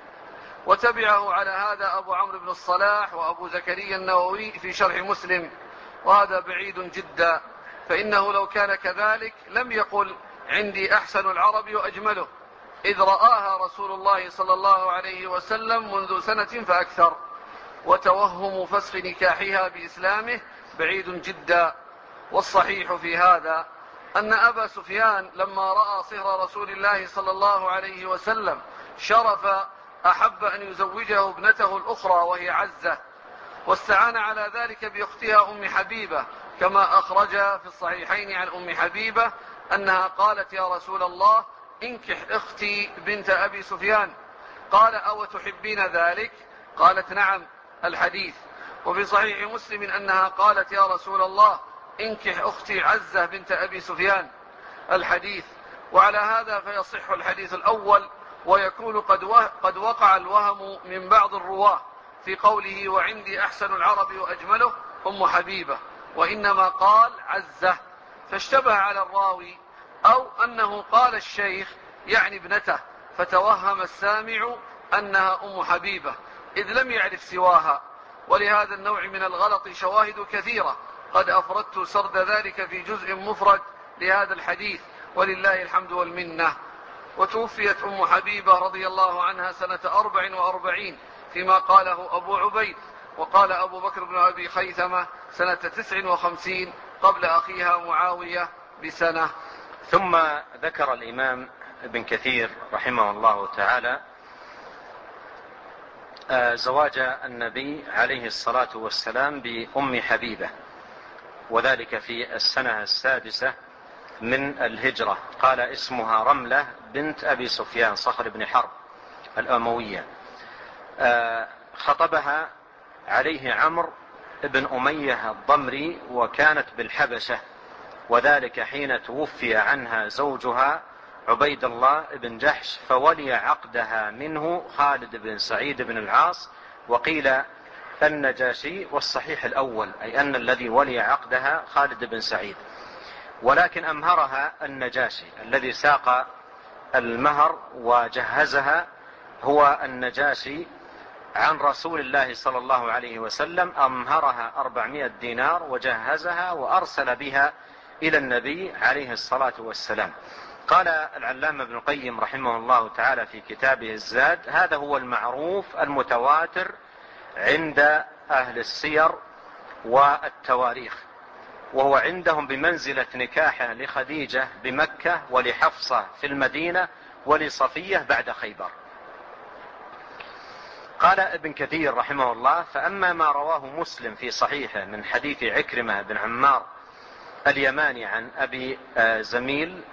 وتبعه على هذا أبو عمرو بن الصلاح وأبو زكريا النووي في شرح مسلم، وهذا بعيد جدا، فإنه لو كان كذلك لم يقل عندي أحسن العرب وأجمله، إذ رآها رسول الله صلى الله عليه وسلم منذ سنة فأكثر، وتوهم فسخ نكاحها بإسلامه بعيد جدا. والصحيح في هذا أن أبا سفيان لما رأى صهر رسول الله صلى الله عليه وسلم شرف أحب أن يزوجه ابنته الأخرى وهي عزة، واستعان على ذلك بأختها أم حبيبة، كما أخرج في الصحيحين عن أم حبيبة أنها قالت يا رسول الله انكح أختي بنت أبي سفيان. قال أو تحبين ذلك؟ قالت نعم، الحديث. وفي صحيح مسلم أنها قالت يا رسول الله انكح أختي عزة بنت أبي سفيان، الحديث. وعلى هذا فيصح الحديث الأول، ويكون قد وقع الوهم من بعض الرواه في قوله وعندي أحسن العرب وأجمله أم حبيبة، وإنما قال عزة، فاشتبه على الراوي، أو أنه قال الشيخ يعني ابنته، فتوهم السامع أنها أم حبيبة إذ لم يعرف سواها. ولهذا النوع من الغلط شواهد كثيرة، قد أفردت سرد ذلك في جزء مفرد لهذا الحديث، ولله الحمد والمنة. وتوفيت أم حبيبة رضي الله عنها سنة 44 فيما قاله أبو عبيد، وقال أبو بكر بن أبي خيثمة سنة 59 قبل أخيها معاوية بسنة. ثم ذكر الإمام ابن كثير رحمه الله تعالى زواج النبي عليه الصلاة والسلام بأم حبيبة، وذلك في السنة 6 من الهجرة. قال اسمها رملة بنت أبي سفيان صخر بن حرب الأموية. خطبها عليه عمرو بن أمية الضمري، وكانت بالحبشة، وذلك حين توفي عنها زوجها عبيد الله بن جحش، فولي عقدها منه خالد بن سعيد بن العاص، وقيل النجاشي، والصحيح الأول أي أن الذي ولي عقدها خالد بن سعيد، ولكن أمهرها النجاشي الذي ساق المهر وجهزها، هو النجاشي عن رسول الله صلى الله عليه وسلم، أمهرها 400 دينار وجهزها وأرسل بها إلى النبي عليه الصلاة والسلام. قال العلامة ابن القيم رحمه الله تعالى في كتابه الزاد: هذا هو المعروف المتواتر عند أهل السير والتواريخ، وهو عندهم بمنزلة نكاحه لخديجة بمكة، ولحفصة في المدينة، ولصفية بعد خيبر. قال ابن كثير رحمه الله: فأما ما رواه مسلم في صحيحه من حديث عكرمة بن عمار اليماني عن أبي زميل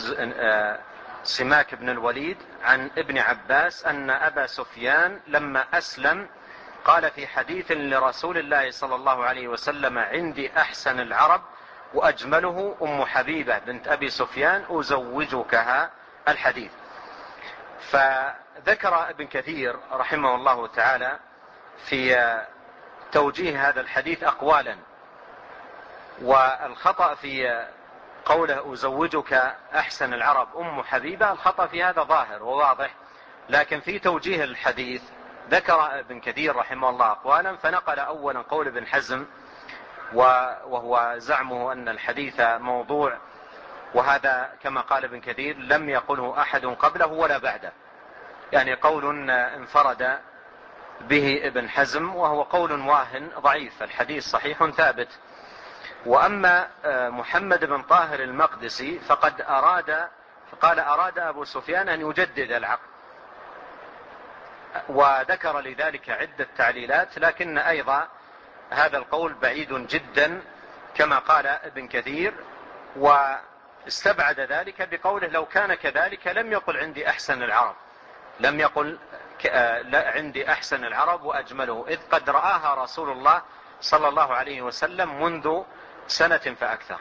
سماك بن الوليد عن ابن عباس أن أبا سفيان لما أسلم قال في حديث لرسول الله صلى الله عليه وسلم: عندي أحسن العرب وأجمله أم حبيبة بنت أبي سفيان أزوجكها، الحديث. فذكر ابن كثير رحمه الله تعالى في توجيه هذا الحديث أقوالا، والخطأ في قوله أزوجك أحسن العرب أم حبيبة، الخطأ في هذا ظاهر وواضح، لكن في توجيه الحديث ذكر ابن كثير رحمه الله أقوالا، فنقل أولا قول ابن حزم وهو زعمه أن الحديث موضوع، وهذا كما قال ابن كثير لم يقله أحد قبله ولا بعده، يعني قول انفرد به ابن حزم، وهو قول واهن ضعيف، الحديث صحيح ثابت. وأما محمد بن طاهر المقدسي فقال أراد أبو سفيان أن يجدد العقد، وذكر لذلك عدة تعليلات، لكن أيضا هذا القول بعيد جدا كما قال ابن كثير، واستبعد ذلك بقوله لو كان كذلك لم يقل عندي أحسن العرب، لم يقل عندي أحسن العرب وأجمله، إذ قد رآها رسول الله صلى الله عليه وسلم منذ سنة فأكثر.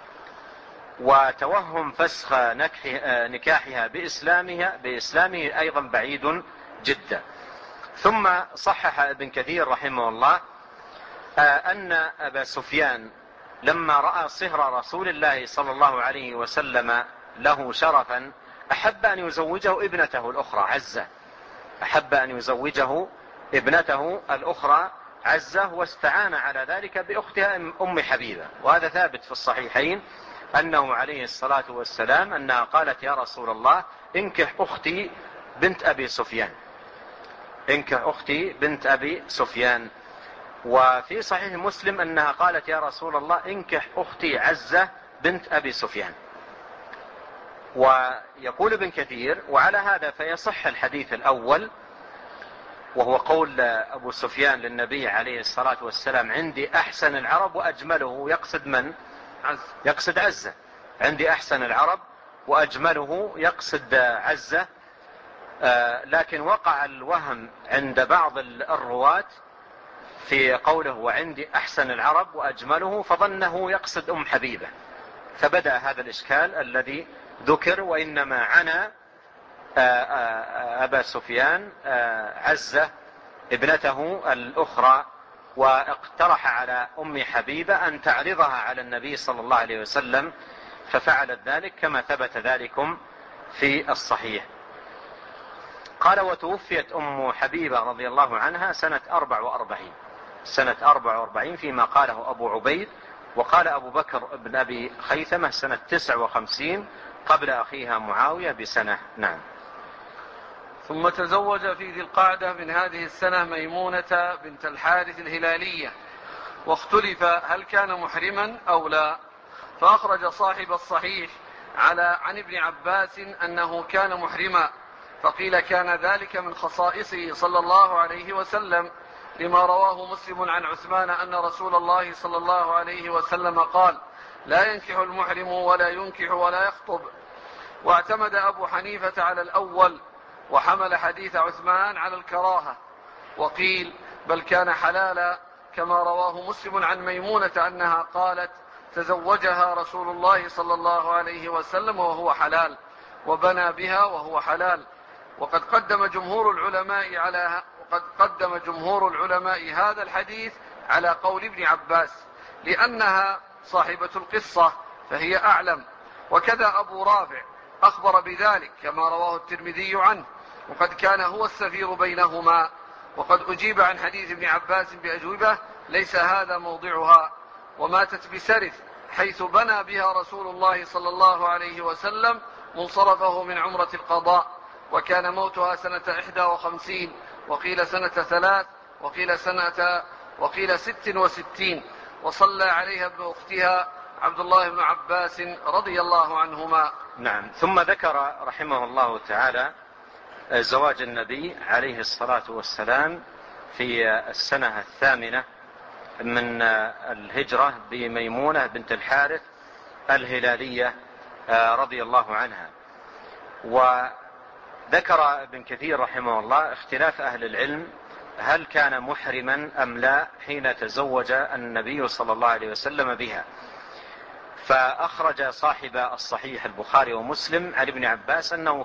وتوهم فسخ نكاحها بإسلامه أيضا بعيد جدا. ثم صحح ابن كثير رحمه الله أن أبا سفيان لما رأى صهر رسول الله صلى الله عليه وسلم له شرفا أحب أن يزوجه ابنته الأخرى عزة، أحب أن يزوجه ابنته الأخرى عزة، واستعان على ذلك بأختها أم حبيبة. وهذا ثابت في الصحيحين أنه عليه الصلاة والسلام أنها قالت يا رسول الله انكح أختي بنت أبي سفيان، انكح أختي بنت أبي سفيان. وفي صحيح مسلم أنها قالت يا رسول الله انكح أختي عزة بنت أبي سفيان. ويقول ابن كثير وعلى هذا فيصح الحديث الأول، وهو قول أبو سفيان للنبي عليه الصلاة والسلام عندي أحسن العرب وأجمله، يقصد من؟ يقصد عزة، عندي أحسن العرب وأجمله يقصد عزة. لكن وقع الوهم عند بعض الرواة في قوله وعندي أحسن العرب وأجمله، فظنه يقصد أم حبيبة، فبدأ هذا الإشكال الذي ذكر. وإنما عنا أبا سفيان عزة ابنته الأخرى، واقترح على أم حبيبة أن تعرضها على النبي صلى الله عليه وسلم، ففعلت ذلك كما ثبت ذلكم في الصحيح. قال وتوفيت أم حبيبة رضي الله عنها سنة 44 فيما قاله أبو عبيد. وقال أبو بكر بن أبي خيثمة سنة 59 قبل أخيها معاوية بسنة. نعم. ثم تزوج في ذي القعدة من هذه السنة ميمونة بنت الحارث الهلالية، واختلف هل كان محرما أو لا، فأخرج صاحب الصحيح عن ابن عباس أنه كان محرما، فقيل كان ذلك من خصائصه صلى الله عليه وسلم، لما رواه مسلم عن عثمان أن رسول الله صلى الله عليه وسلم قال لا ينكح المحرم ولا ينكح ولا يخطب. واعتمد أبو حنيفة على الأول وحمل حديث عثمان على الكراهة، وقيل بل كان حلالا، كما رواه مسلم عن ميمونة أنها قالت تزوجها رسول الله صلى الله عليه وسلم وهو حلال، وبنى بها وهو حلال. وقد قدم جمهور العلماء هذا الحديث على قول ابن عباس، لأنها صاحبة القصة فهي أعلم. وكذا أبو رافع أخبر بذلك كما رواه الترمذي عنه، وقد كان هو السفير بينهما. وقد أجيب عن حديث ابن عباس بأجوبة ليس هذا موضعها. وماتت بسرث حيث بنى بها رسول الله صلى الله عليه وسلم منصرفه من عمرة القضاء، وكان موتها سنة 51، وقيل سنة 3، وقيل 66، وصلى عليها ابن أختها عبد الله بن عباس رضي الله عنهما. نعم. ثم ذكر رحمه الله تعالى زواج النبي عليه الصلاة والسلام في السنة 8 من الهجرة بميمونة بنت الحارث الهلالية رضي الله عنها. وذكر ابن كثير رحمه الله اختلاف أهل العلم هل كان محرما أم لا حين تزوج النبي صلى الله عليه وسلم بها. فأخرج صاحب الصحيح البخاري ومسلم عن ابن عباس أنه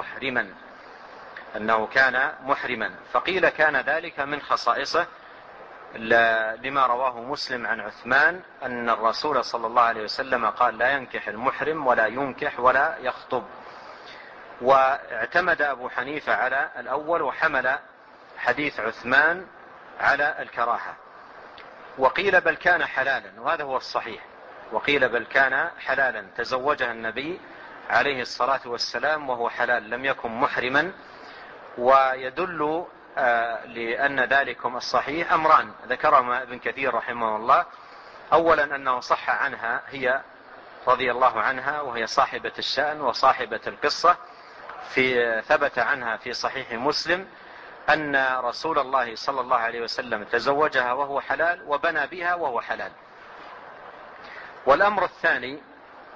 كان محرما، فقيل كان ذلك من خصائصه، لما رواه مسلم عن عثمان أن الرسول صلى الله عليه وسلم قال لا ينكح المحرم ولا ينكح ولا يخطب. واعتمد أبو حنيفة على الأول وحمل حديث عثمان على الكراهة. وقيل بل كان حلالا، وهذا هو الصحيح، وقيل بل كان حلالا تزوجها النبي عليه الصلاة والسلام وهو حلال لم يكن محرما. ويدل لأن ذلكم الصحيح أمران ذكرهما ابن كثير رحمه الله. أولا أنه صح عنها هي رضي الله عنها، وهي صاحبة الشأن وصاحبة القصة، ثبت عنها في صحيح مسلم أن رسول الله صلى الله عليه وسلم تزوجها وهو حلال وبنى بها وهو حلال. والأمر الثاني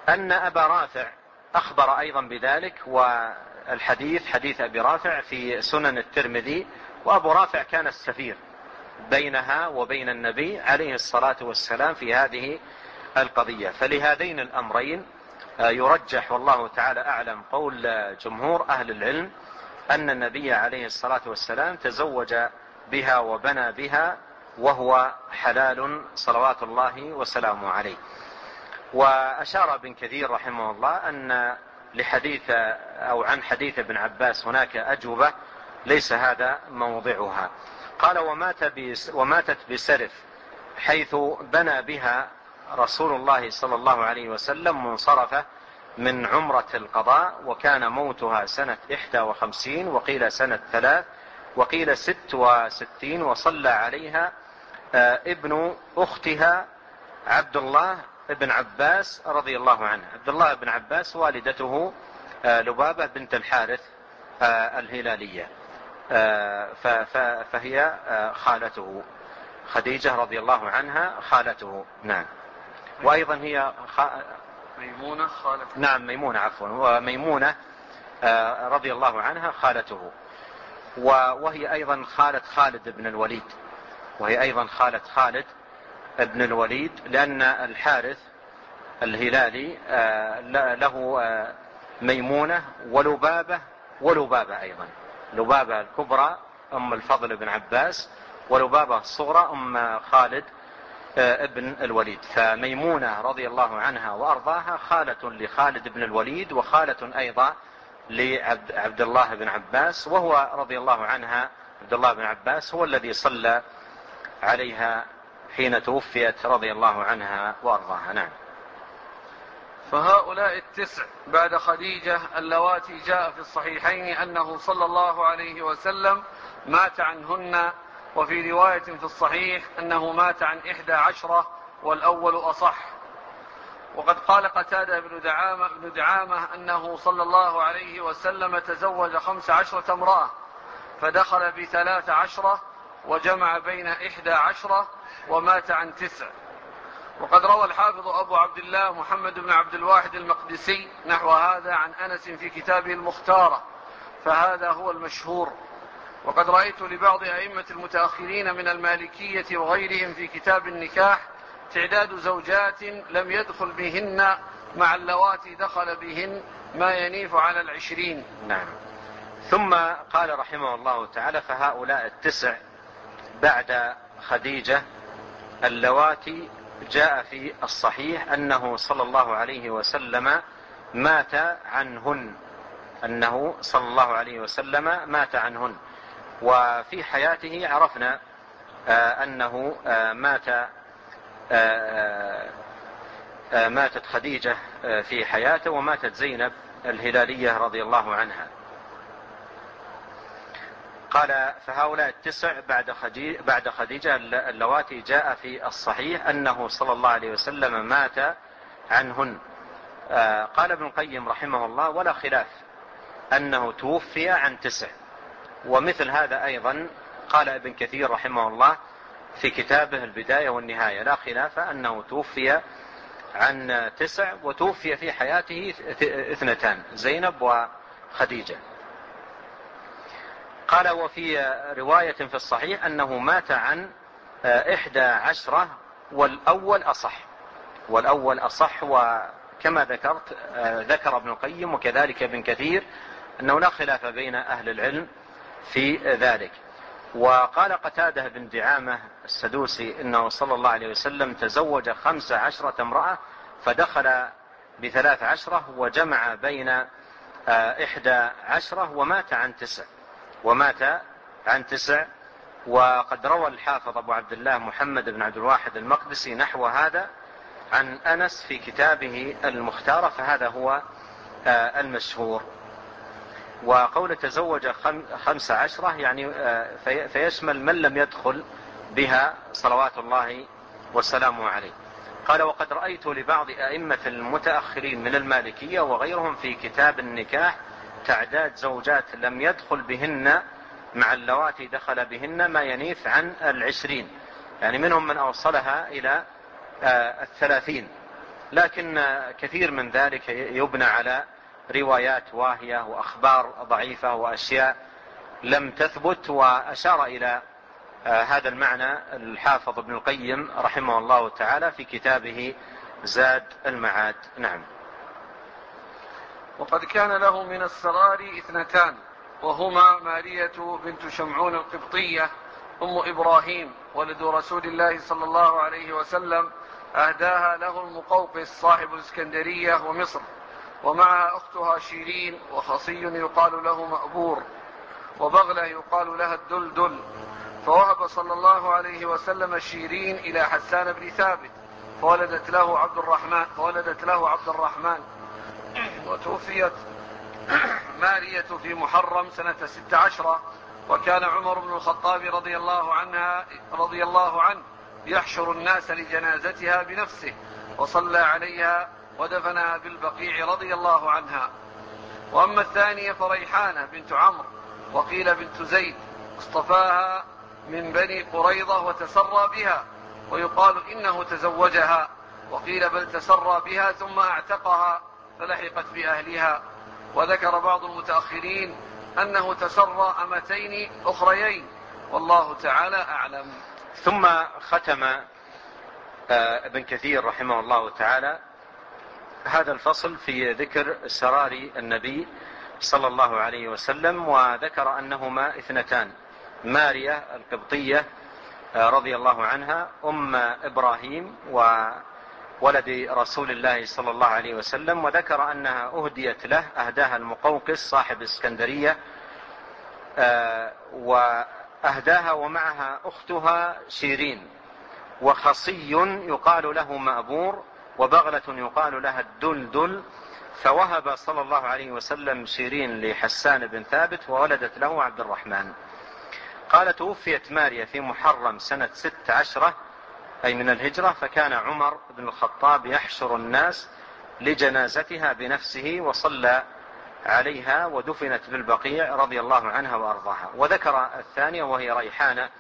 أن أبا رافع أخبر أيضا بذلك، والحديث حديث أبي رافع في سنن الترمذي، وأبو رافع كان السفير بينها وبين النبي عليه الصلاة والسلام في هذه القضية. فلهذين الأمرين يرجح والله تعالى أعلم قول جمهور أهل العلم أن النبي عليه الصلاة والسلام تزوج بها وبنى بها وهو حلال صلوات الله وسلامه عليه. وأشار ابن كثير رحمه الله أن لحديث أو عن حديث ابن عباس هناك أجوبة ليس هذا موضعها. قال وماتت بسرف حيث بنى بها رسول الله صلى الله عليه وسلم منصرفة من عمرة القضاء، وكان موتها سنة 51 وقيل سنة 3 وقيل 66، وصلى عليها ابن أختها عبد الله بن عباس رضي الله عنه. عبد الله بن عباس والدته لبابة بنت الحارث الهلالية، فهي خالته خديجة رضي الله عنها خالته. نعم. وأيضا هي ميمونة خالته. نعم ميمونة عفوا، وميمونة رضي الله عنها خالته، وهي أيضا خالة خالد بن الوليد، وهي أيضا خالة خالد بن الوليد، لأن الحارث الهلالي له ميمونة ولبابة أيضا، لبابة الكبرى أم الفضل بن عباس، ولبابة الصغرى أم خالد ابن الوليد. فميمونة رضي الله عنها وأرضاها خالة لخالد بن الوليد، وخالة أيضا لعبد الله بن عباس، وهو رضي الله عنها عبد الله بن عباس هو الذي صلى عليها حين توفيت رضي الله عنها وأرضاها. نعم. فهؤلاء 9 بعد خديجة اللواتي جاء في الصحيحين أنه صلى الله عليه وسلم مات عنهن، وفي رواية في الصحيح أنه مات عن 11 والأول أصح. وقد قال قتادة بن دعامة أنه صلى الله عليه وسلم تزوج 15 امرأة، فدخل ب13 وجمع بين 11 ومات عن 9. وقد روى الحافظ أبو عبد الله محمد بن عبد الواحد المقدسي نحو هذا عن أنس في كتابه المختارة، فهذا هو المشهور. وقد رأيت لبعض أئمة المتأخرين من المالكية وغيرهم في كتاب النكاح تعداد زوجات لم يدخل بهن مع اللواتي دخل بهن ما ينيف على 20. نعم. ثم قال رحمه الله تعالى فهؤلاء 9 بعد خديجة اللواتي جاء في الصحيح أنه صلى الله عليه وسلم مات عنهن، أنه صلى الله عليه وسلم مات عنهن. وفي حياته عرفنا أنه ماتت خديجة في حياته، وماتت زينب الهلالية رضي الله عنها. قال فهؤلاء 9 بعد خديجة اللواتي جاء في الصحيح أنه صلى الله عليه وسلم مات عنهن. قال ابن القيم رحمه الله ولا خلاف أنه توفي عن 9، ومثل هذا أيضا قال ابن كثير رحمه الله في كتابه البداية والنهاية، لا خلاف أنه توفي عن 9، وتوفي في حياته 2 زينب وخديجة. قال وفي رواية في الصحيح أنه مات عن 11 والأول أصح. وكما ذكرت ذكر ابن القيم وكذلك ابن كثير أنه لا خلاف بين أهل العلم في ذلك. وقال قتادة بن دعامة السدوسي إنه صلى الله عليه وسلم تزوج 15 امرأة فدخل ب13 وجمع بين 11 ومات عن 9. وقد روى الحافظ أبو عبد الله محمد بن عبد الواحد المقدسي نحو هذا عن أنس في كتابه المختارة، فهذا هو المشهور. وقول تزوج 15 يعني فيشمل من لم يدخل بها صلوات الله وسلامه عليه. قال وقد رأيت لبعض أئمة المتأخرين من المالكية وغيرهم في كتاب النكاح تعداد زوجات لم يدخل بهن مع اللواتي دخل بهن ما ينيف عن 20، يعني منهم من أوصلها إلى 30، لكن كثير من ذلك يبنى على روايات واهية وأخبار ضعيفة وأشياء لم تثبت، وأشار إلى هذا المعنى الحافظ ابن القيم رحمه الله تعالى في كتابه زاد المعاد. نعم. وقد كان له من السرار 2، وهما مارية بنت شمعون القبطية أم إبراهيم ولد رسول الله صلى الله عليه وسلم، أهداها له المقوقس صاحب الإسكندرية ومصر، ومعها أختها شيرين، وخصي يقال له مأبور، وبغلة يقال لها الدلدل. فوهب صلى الله عليه وسلم شيرين إلى حسان بن ثابت فولدت له عبد الرحمن. وتوفيت مارية في محرم سنة 16، وكان عمر بن الخطاب رضي الله عنه يحشر الناس لجنازتها بنفسه، وصلى عليها ودفنها بالبقيع رضي الله عنها. وأما الثانية فريحانة بنت عمرو، وقيل بنت زيد، اصطفاها من بني قريظة وتسرى بها، ويقال إنه تزوجها، وقيل بل تسرى بها ثم اعتقها فلحقت بأهلها. وذكر بعض المتأخرين أنه تسرى أمتين أخريين، والله تعالى أعلم. ثم ختم ابن كثير رحمه الله تعالى هذا الفصل في ذكر سرار النبي صلى الله عليه وسلم، وذكر أنهما 2: مارية القبطية رضي الله عنها أم إبراهيم وولد رسول الله صلى الله عليه وسلم، وذكر أنها أهديت له، أهداها المقوقس صاحب اسكندرية، وأهداها ومعها أختها شيرين، وخصي يقال له مأبور، وبغلة يقال لها الدلدل. فوهب صلى الله عليه وسلم شيرين لحسان بن ثابت وولدت له عبد الرحمن. قال: توفيت ماريا في محرم سنة 16 أي من الهجرة، فكان عمر بن الخطاب يحشر الناس لجنازتها بنفسه وصلى عليها ودفنت بالبقيع رضي الله عنها وأرضاها. وذكر الثانية وهي ريحانة،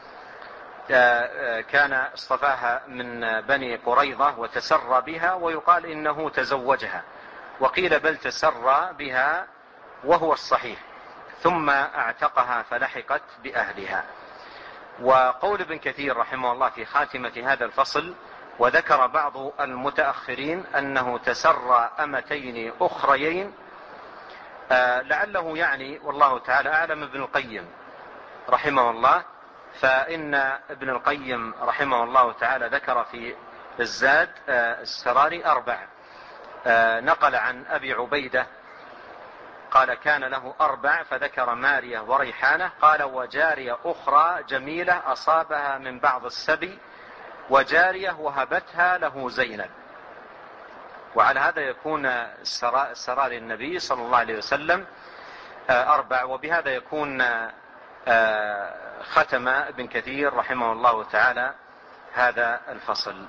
كان اصطفاها من بني قريظة وتسرى بها، ويقال إنه تزوجها، وقيل بل تسرى بها وهو الصحيح، ثم اعتقها فلحقت بأهلها. وقول ابن كثير رحمه الله في خاتمة هذا الفصل: وذكر بعض المتأخرين أنه تسرى أمتين أخريين، لعله يعني والله تعالى أعلم ابن القيم رحمه الله، فإن ابن القيم رحمه الله تعالى ذكر في الزاد السرار 4. نقل عن أبي عبيدة قال: كان له 4، فذكر مارية وريحانة. قال: وجارية أخرى جميلة أصابها من بعض السبي، وجارية وهبتها له زينب. وعلى هذا يكون سرار النبي صلى الله عليه وسلم 4. وبهذا يكون ختم ابن كثير رحمه الله تعالى هذا الفصل.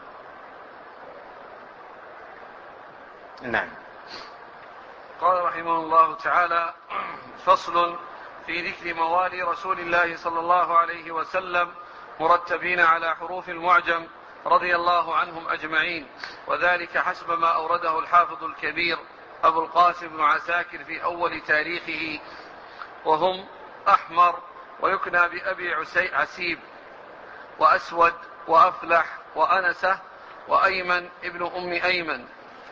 نعم. قال رحمه الله تعالى: فصل في ذكر موالي رسول الله صلى الله عليه وسلم مرتبين على حروف المعجم رضي الله عنهم أجمعين، وذلك حسب ما أورده الحافظ الكبير أبو القاسم بن عساكر في أول تاريخه، وهم أحمر، ويكنى بأبي عسيب، وأسود، وأفلح، وأنسة، وأيمن ابن أم أيمن،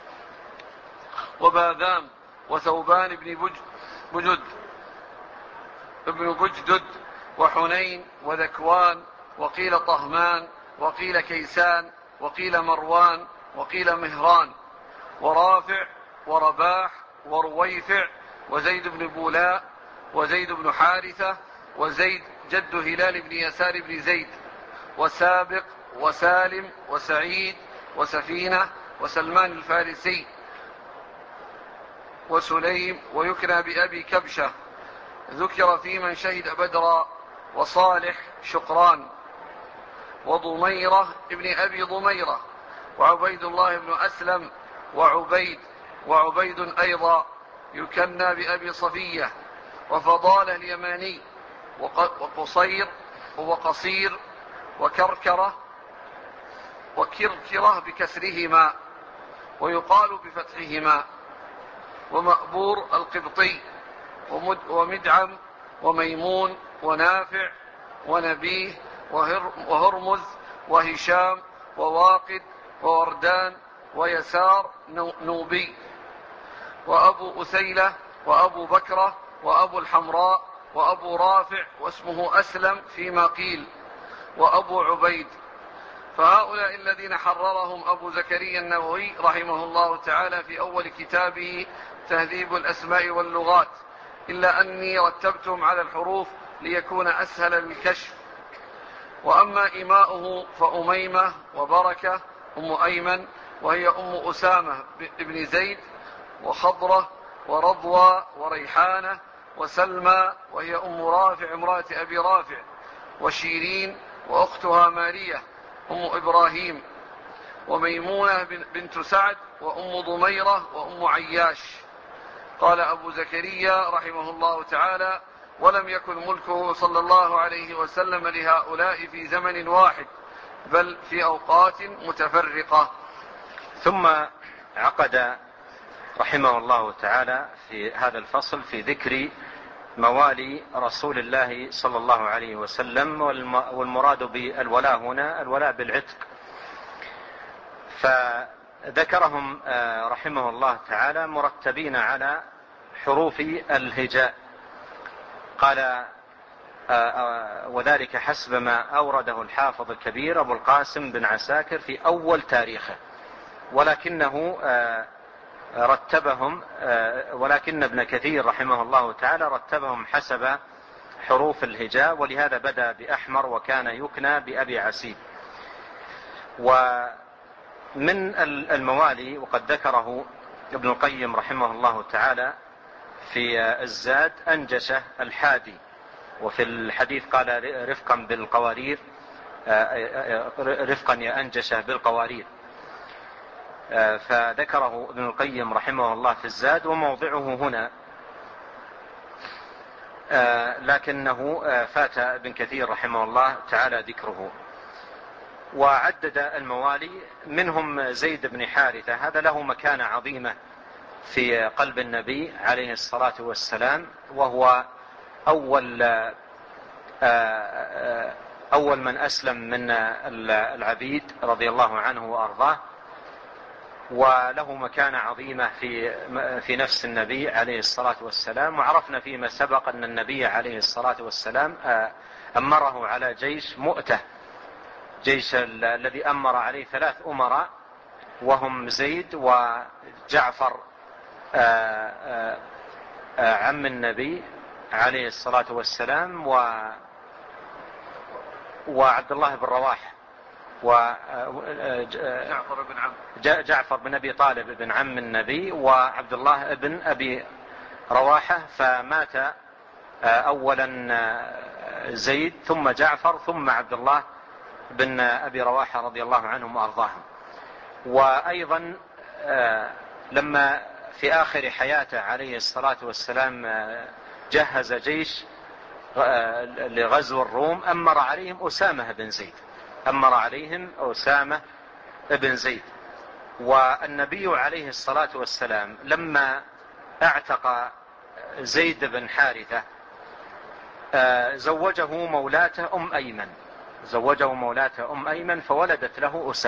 وباذام، وثوبان ابن بجدد، وحنين، وذكوان، وقيل طهمان، وقيل كيسان، وقيل مروان، وقيل مهران، ورافع، ورباح، ورويفع، وزيد بن بولاء، وزيد بن حارثة، وزيد جد هلال بن يسار بن زيد، وسابق، وسالم، وسعيد، وسفينة، وسلمان الفارسي، وسليم، ويكنى بأبي كبشة، ذكر في من شهد بدرا، وصالح شقران، وضميرة ابن أبي ضميرة، وعبيد الله بن أسلم، وعبيد أيضا يكنى بأبي صفية، وفضالة اليماني، وقصير، وكركرة بكسرهما، ويقال بفتحهما، ومأبور القبطي، ومدعم وميمون ونافع ونبيه وهرمز وهشام وواقد ووردان ويسار نوبي، وأبو أسيلة وأبو بكرة وأبو الحمراء وأبو رافع واسمه أسلم فيما قيل، وأبو عبيد. فهؤلاء الذين حررهم أبو زكريا النووي رحمه الله تعالى في أول كتابه تهذيب الأسماء واللغات، إلا أني رتبتهم على الحروف ليكون أسهل للكشف. وأما إماؤه فأميمة وبركة أم أيمن وهي أم أسامة بن زيد، وخضرة ورضوى وريحانة وسلمى وهي أم رافع امرأة أبي رافع، وشيرين وأختها مارية أم إبراهيم، وميمونة بنت سعد وأم ضميرة وأم عياش. قال أبو زكريا رحمه الله تعالى: ولم يكن ملكه صلى الله عليه وسلم لهؤلاء في زمن واحد، بل في أوقات متفرقة. ثم عقد رحمه الله تعالى في هذا الفصل في ذكر موالي رسول الله صلى الله عليه وسلم، والمراد بالولاء هنا الولاء بالعتق. فذكرهم رحمه الله تعالى مرتبين على حروف الهجاء. قال: وذلك حسب ما أورده الحافظ الكبير أبو القاسم بن عساكر في أول تاريخه، ولكن ابن كثير رحمه الله تعالى رتبهم حسب حروف الهجاء، ولهذا بدأ بأحمر وكان يكنى بأبي عسيب. ومن الموالي وقد ذكره ابن القيم رحمه الله تعالى في الزاد أنجشة الحادي، وفي الحديث قال رفقا بالقوارير، رفقا يا أنجشة بالقوارير. فذكره ابن القيم رحمه الله في الزاد، وموضعه هنا، لكنه فات ابن كثير رحمه الله تعالى ذكره. وعدد الموالي منهم زيد بن حارثة، هذا له مكانة عظيمة في قلب النبي عليه الصلاة والسلام، وهو أول من أسلم من العبيد رضي الله عنه وأرضاه، وله مكانة عظيمة في نفس النبي عليه الصلاة والسلام. وعرفنا فيما سبق أن النبي عليه الصلاة والسلام أمره على جيش مؤتة، جيش الذي أمر عليه 3 أمراء، وهم زيد وجعفر عم النبي عليه الصلاة والسلام، وعبد الله بن رواحة، جعفر بن أبي طالب بن عم النبي، وعبد الله بن أبي رواحة. فمات أولا زيد ثم جعفر ثم عبد الله بن أبي رواحة رضي الله عنهم وأرضاهم. وأيضا لما في آخر حياته عليه الصلاة والسلام جهز جيش لغزو الروم، أمر عليهم أسامة بن زيد. والنبي عليه الصلاة والسلام لما اعتق زيد بن حارثة زوجه مولاته أم أيمن، فولدت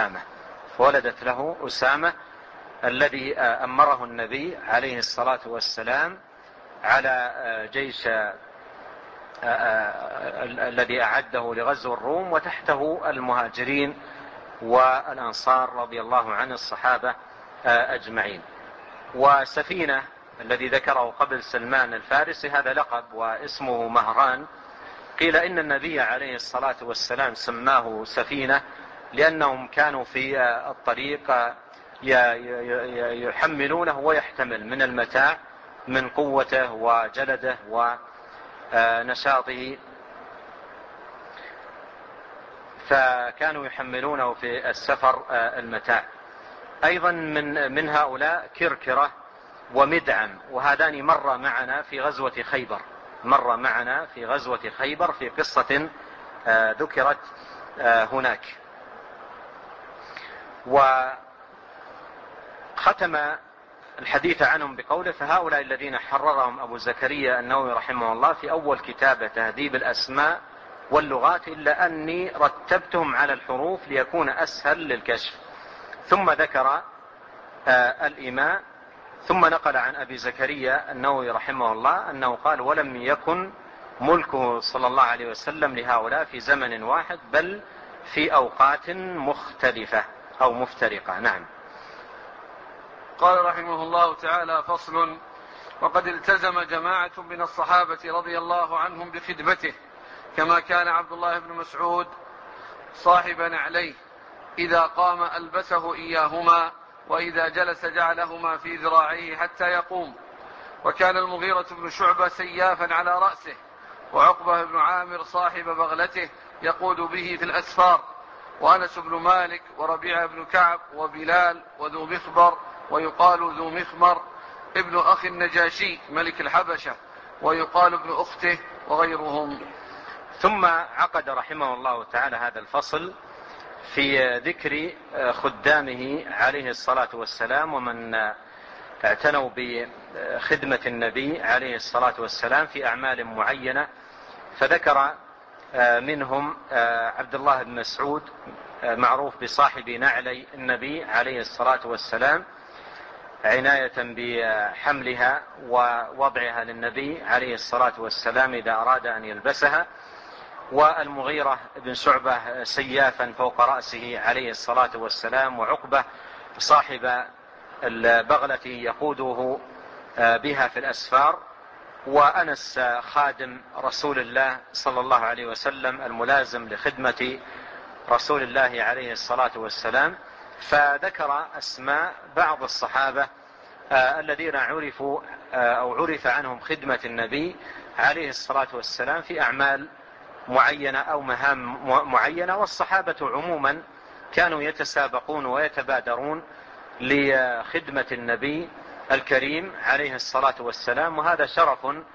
له أسامة الذي أمره النبي عليه الصلاة والسلام على جيش الذي أعده لغزو الروم، وتحته المهاجرين والأنصار رضي الله عن الصحابة أجمعين. وسفينة الذي ذكره قبل سلمان الفارسي هذا لقب واسمه مهران. قيل إن النبي عليه الصلاة والسلام سماه سفينة لأنهم كانوا في الطريق يحملونه ويحتمل من المتاع من قوته وجلده ونشاطه، فكانوا يحملونه في السفر المتاع. أيضا من هؤلاء كركرة ومدعم، وهذان مر معنا في غزوة خيبر في قصة ذكرت هناك. وقال ختم الحديث عنهم بقوله: فهؤلاء الذين حررهم أبو زكريا النووي رحمه الله في أول كتابه تهذيب الأسماء واللغات، إلا أني رتبتهم على الحروف ليكون أسهل للكشف. ثم ذكر الإيماء، ثم نقل عن أبي زكريا النووي رحمه الله أنه قال: ولم يكن ملكه صلى الله عليه وسلم لهؤلاء في زمن واحد، بل في أوقات مختلفة أو مفترقة. نعم. قال رحمه الله تعالى: فصل: وقد التزم جماعة من الصحابة رضي الله عنهم بخدمته، كما كان عبد الله بن مسعود صاحبا عليه، إذا قام ألبسه إياهما، وإذا جلس جعلهما في ذراعيه حتى يقوم. وكان المغيرة بن شعبة سيافا على رأسه، وعقبة بن عامر صاحب بغلته يقود به في الأسفار، وأنس بن مالك وربيعة بن كعب وبلال وذو مخبر ويقال ذو مخمر ابن أخي النجاشي ملك الحبشة، ويقال ابن أخته، وغيرهم. ثم عقد رحمه الله تعالى هذا الفصل في ذكر خدامه عليه الصلاة والسلام، ومن اعتنوا بخدمة النبي عليه الصلاة والسلام في أعمال معينة. فذكر منهم عبد الله بن مسعود، معروف بصاحب نعلي النبي عليه الصلاة والسلام، عناية بحملها ووضعها للنبي عليه الصلاة والسلام إذا أراد أن يلبسها. والمغيرة بن شعبة سيافا فوق رأسه عليه الصلاة والسلام، وعقبة صاحب البغلة يقوده بها في الأسفار، وأنس خادم رسول الله صلى الله عليه وسلم الملازم لخدمة رسول الله عليه الصلاة والسلام. فذكر أسماء بعض الصحابة الذين عرفوا أو عرف عنهم خدمة النبي عليه الصلاة والسلام في أعمال معينة أو مهام معينة. والصحابة عموما كانوا يتسابقون ويتبادرون لخدمة النبي الكريم عليه الصلاة والسلام، وهذا شرف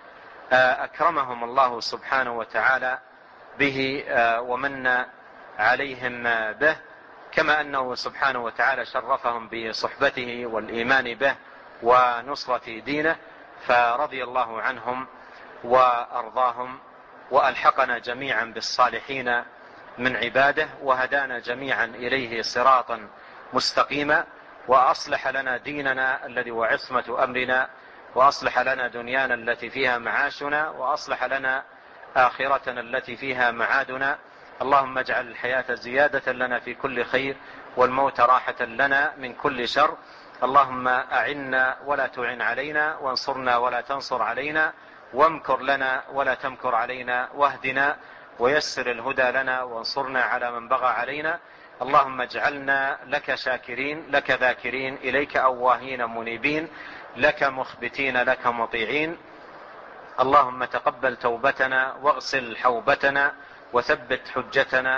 أكرمهم الله سبحانه وتعالى به ومن عليهم به، كما أنه سبحانه وتعالى شرفهم بصحبته والإيمان به ونصرة دينه. فرضي الله عنهم وأرضاهم، وألحقنا جميعا بالصالحين من عباده، وهدانا جميعا إليه صراطا مستقيما، وأصلح لنا ديننا الذي هو عصمة أمرنا، وأصلح لنا دنيانا التي فيها معاشنا، وأصلح لنا آخرتنا التي فيها معادنا. اللهم اجعل الحياة زيادة لنا في كل خير، والموت راحة لنا من كل شر. اللهم أعنا ولا تعن علينا، وانصرنا ولا تنصر علينا، وامكر لنا ولا تمكر علينا، واهدنا ويسر الهدى لنا، وانصرنا على من بغى علينا. اللهم اجعلنا لك شاكرين، لك ذاكرين، إليك أواهين منيبين، لك مخبتين، لك مطيعين. اللهم تقبل توبتنا، واغسل حوبتنا، وثبت حجتنا،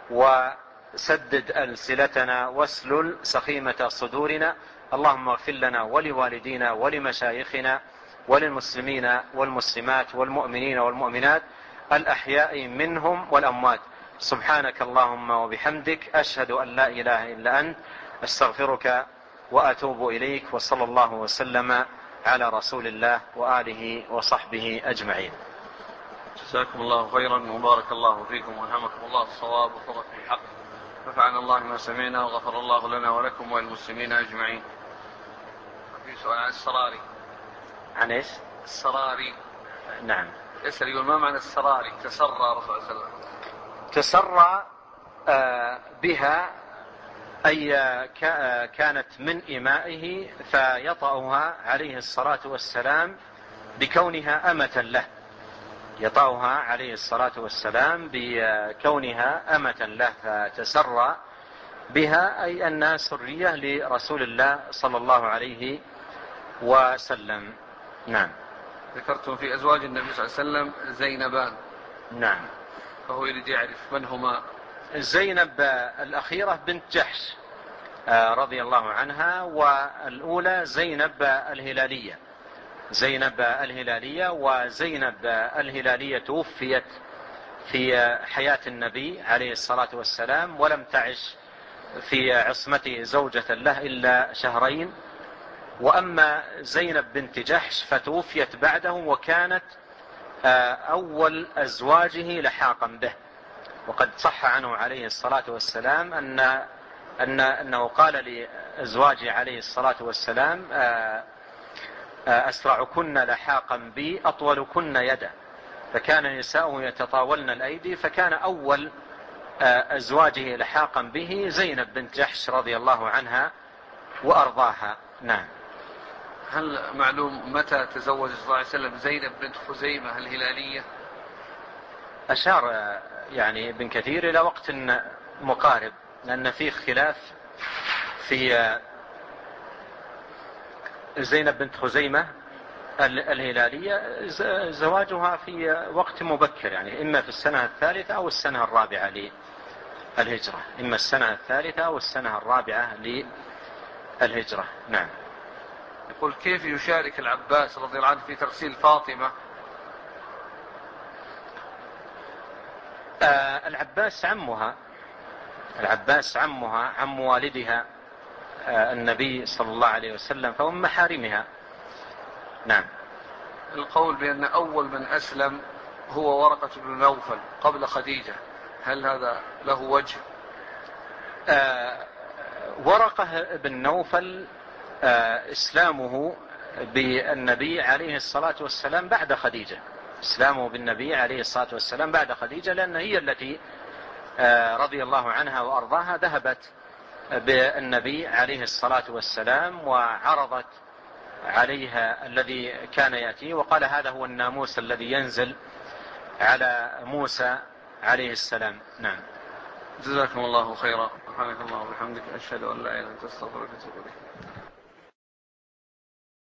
وسدد ألسنتنا، واسلل سخيمة صدورنا. اللهم اغفر لنا ولوالدينا ولمشايخنا وللمسلمين والمسلمات والمؤمنين والمؤمنات الأحياء منهم والأموات. سبحانك اللهم وبحمدك، أشهد أن لا إله إلا أنت، أستغفرك وأتوب إليك. وصلى الله وسلم على رسول الله وآله وصحبه أجمعين. جزاكم الله خيرا وبارك الله فيكم، وألهمكم الله الصواب وفقكم الحق، نفعنا الله ما سمعنا، وغفر الله لنا ولكم وللمسلمين أجمعين. في سؤال عن السراري. عن ايش؟ السراري. نعم. يسأل يقول: ما معنى السراري؟ تسرى رسول الله صلى الله عليه وسلم. تسرى بها أي كانت من إمائه، فيطأها عليه الصلاة والسلام بكونها أمة له، يطأها عليه الصلاة والسلام بكونها أمة له، فتسرى بها أي أنها سرية لرسول الله صلى الله عليه وسلم. نعم. ذكرتم في أزواج النبي صلى الله عليه وسلم زينبان. نعم. فهو يريد يعرف من هما. زينب الأخيرة بنت جحش رضي الله عنها، والأولى زينب الهلالية. زينب الهلالية، وزينب الهلالية توفيت في حياة النبي عليه الصلاة والسلام، ولم تعش في عصمته زوجة له إلا شهرين، وأما زينب بنت جحش فتوفيت بعده، وكانت أول أزواجه لحاقا به. وقد صح عنه عليه الصلاة والسلام أنه قال لأزواجه عليه الصلاة والسلام: أسرعكن لحاقا بي أطولكن يدا. فكان نساؤه يتطاولن الأيدي، فكان أول أزواجه لحاقا به زينب بنت جحش رضي الله عنها وأرضاها. نعم. هل معلوم متى تزوج صلى الله عليه وسلم زينب بنت خزيمة الهلالية؟ أشار يعني ابن كثير إلى وقت مقارب، لأن فيه خلاف في زينب بنت خزيمة الهلالية زواجها في وقت مبكر، يعني إما في السنة الثالثة أو السنة الرابعة للهجرة، إما السنة الثالثة أو السنة الرابعة للهجرة. نعم. يقول: كيف يشارك العباس رضي الله عنه في تغسيل فاطمة؟ العباس عمها، عم والدها النبي صلى الله عليه وسلم، فهم محارمها. نعم. القول بأن أول من أسلم هو ورقة بن نوفل قبل خديجة، هل هذا له وجه؟ ورقة بن نوفل إسلامه بالنبي عليه الصلاة والسلام بعد خديجة، إسلامه بالنبي عليه الصلاة والسلام بعد خديجة، لأن هي التي رضي الله عنها وأرضاها ذهبت بالنبي عليه الصلاة والسلام وعرضت عليها الذي كان يأتي، وقال: هذا هو الناموس الذي ينزل على موسى عليه السلام. نعم. جزاكم الله خيرا. سبحانك اللهم وبحمدك، أشهد أن لا إله إلا أنت، أستغفرك وأتوب إليك.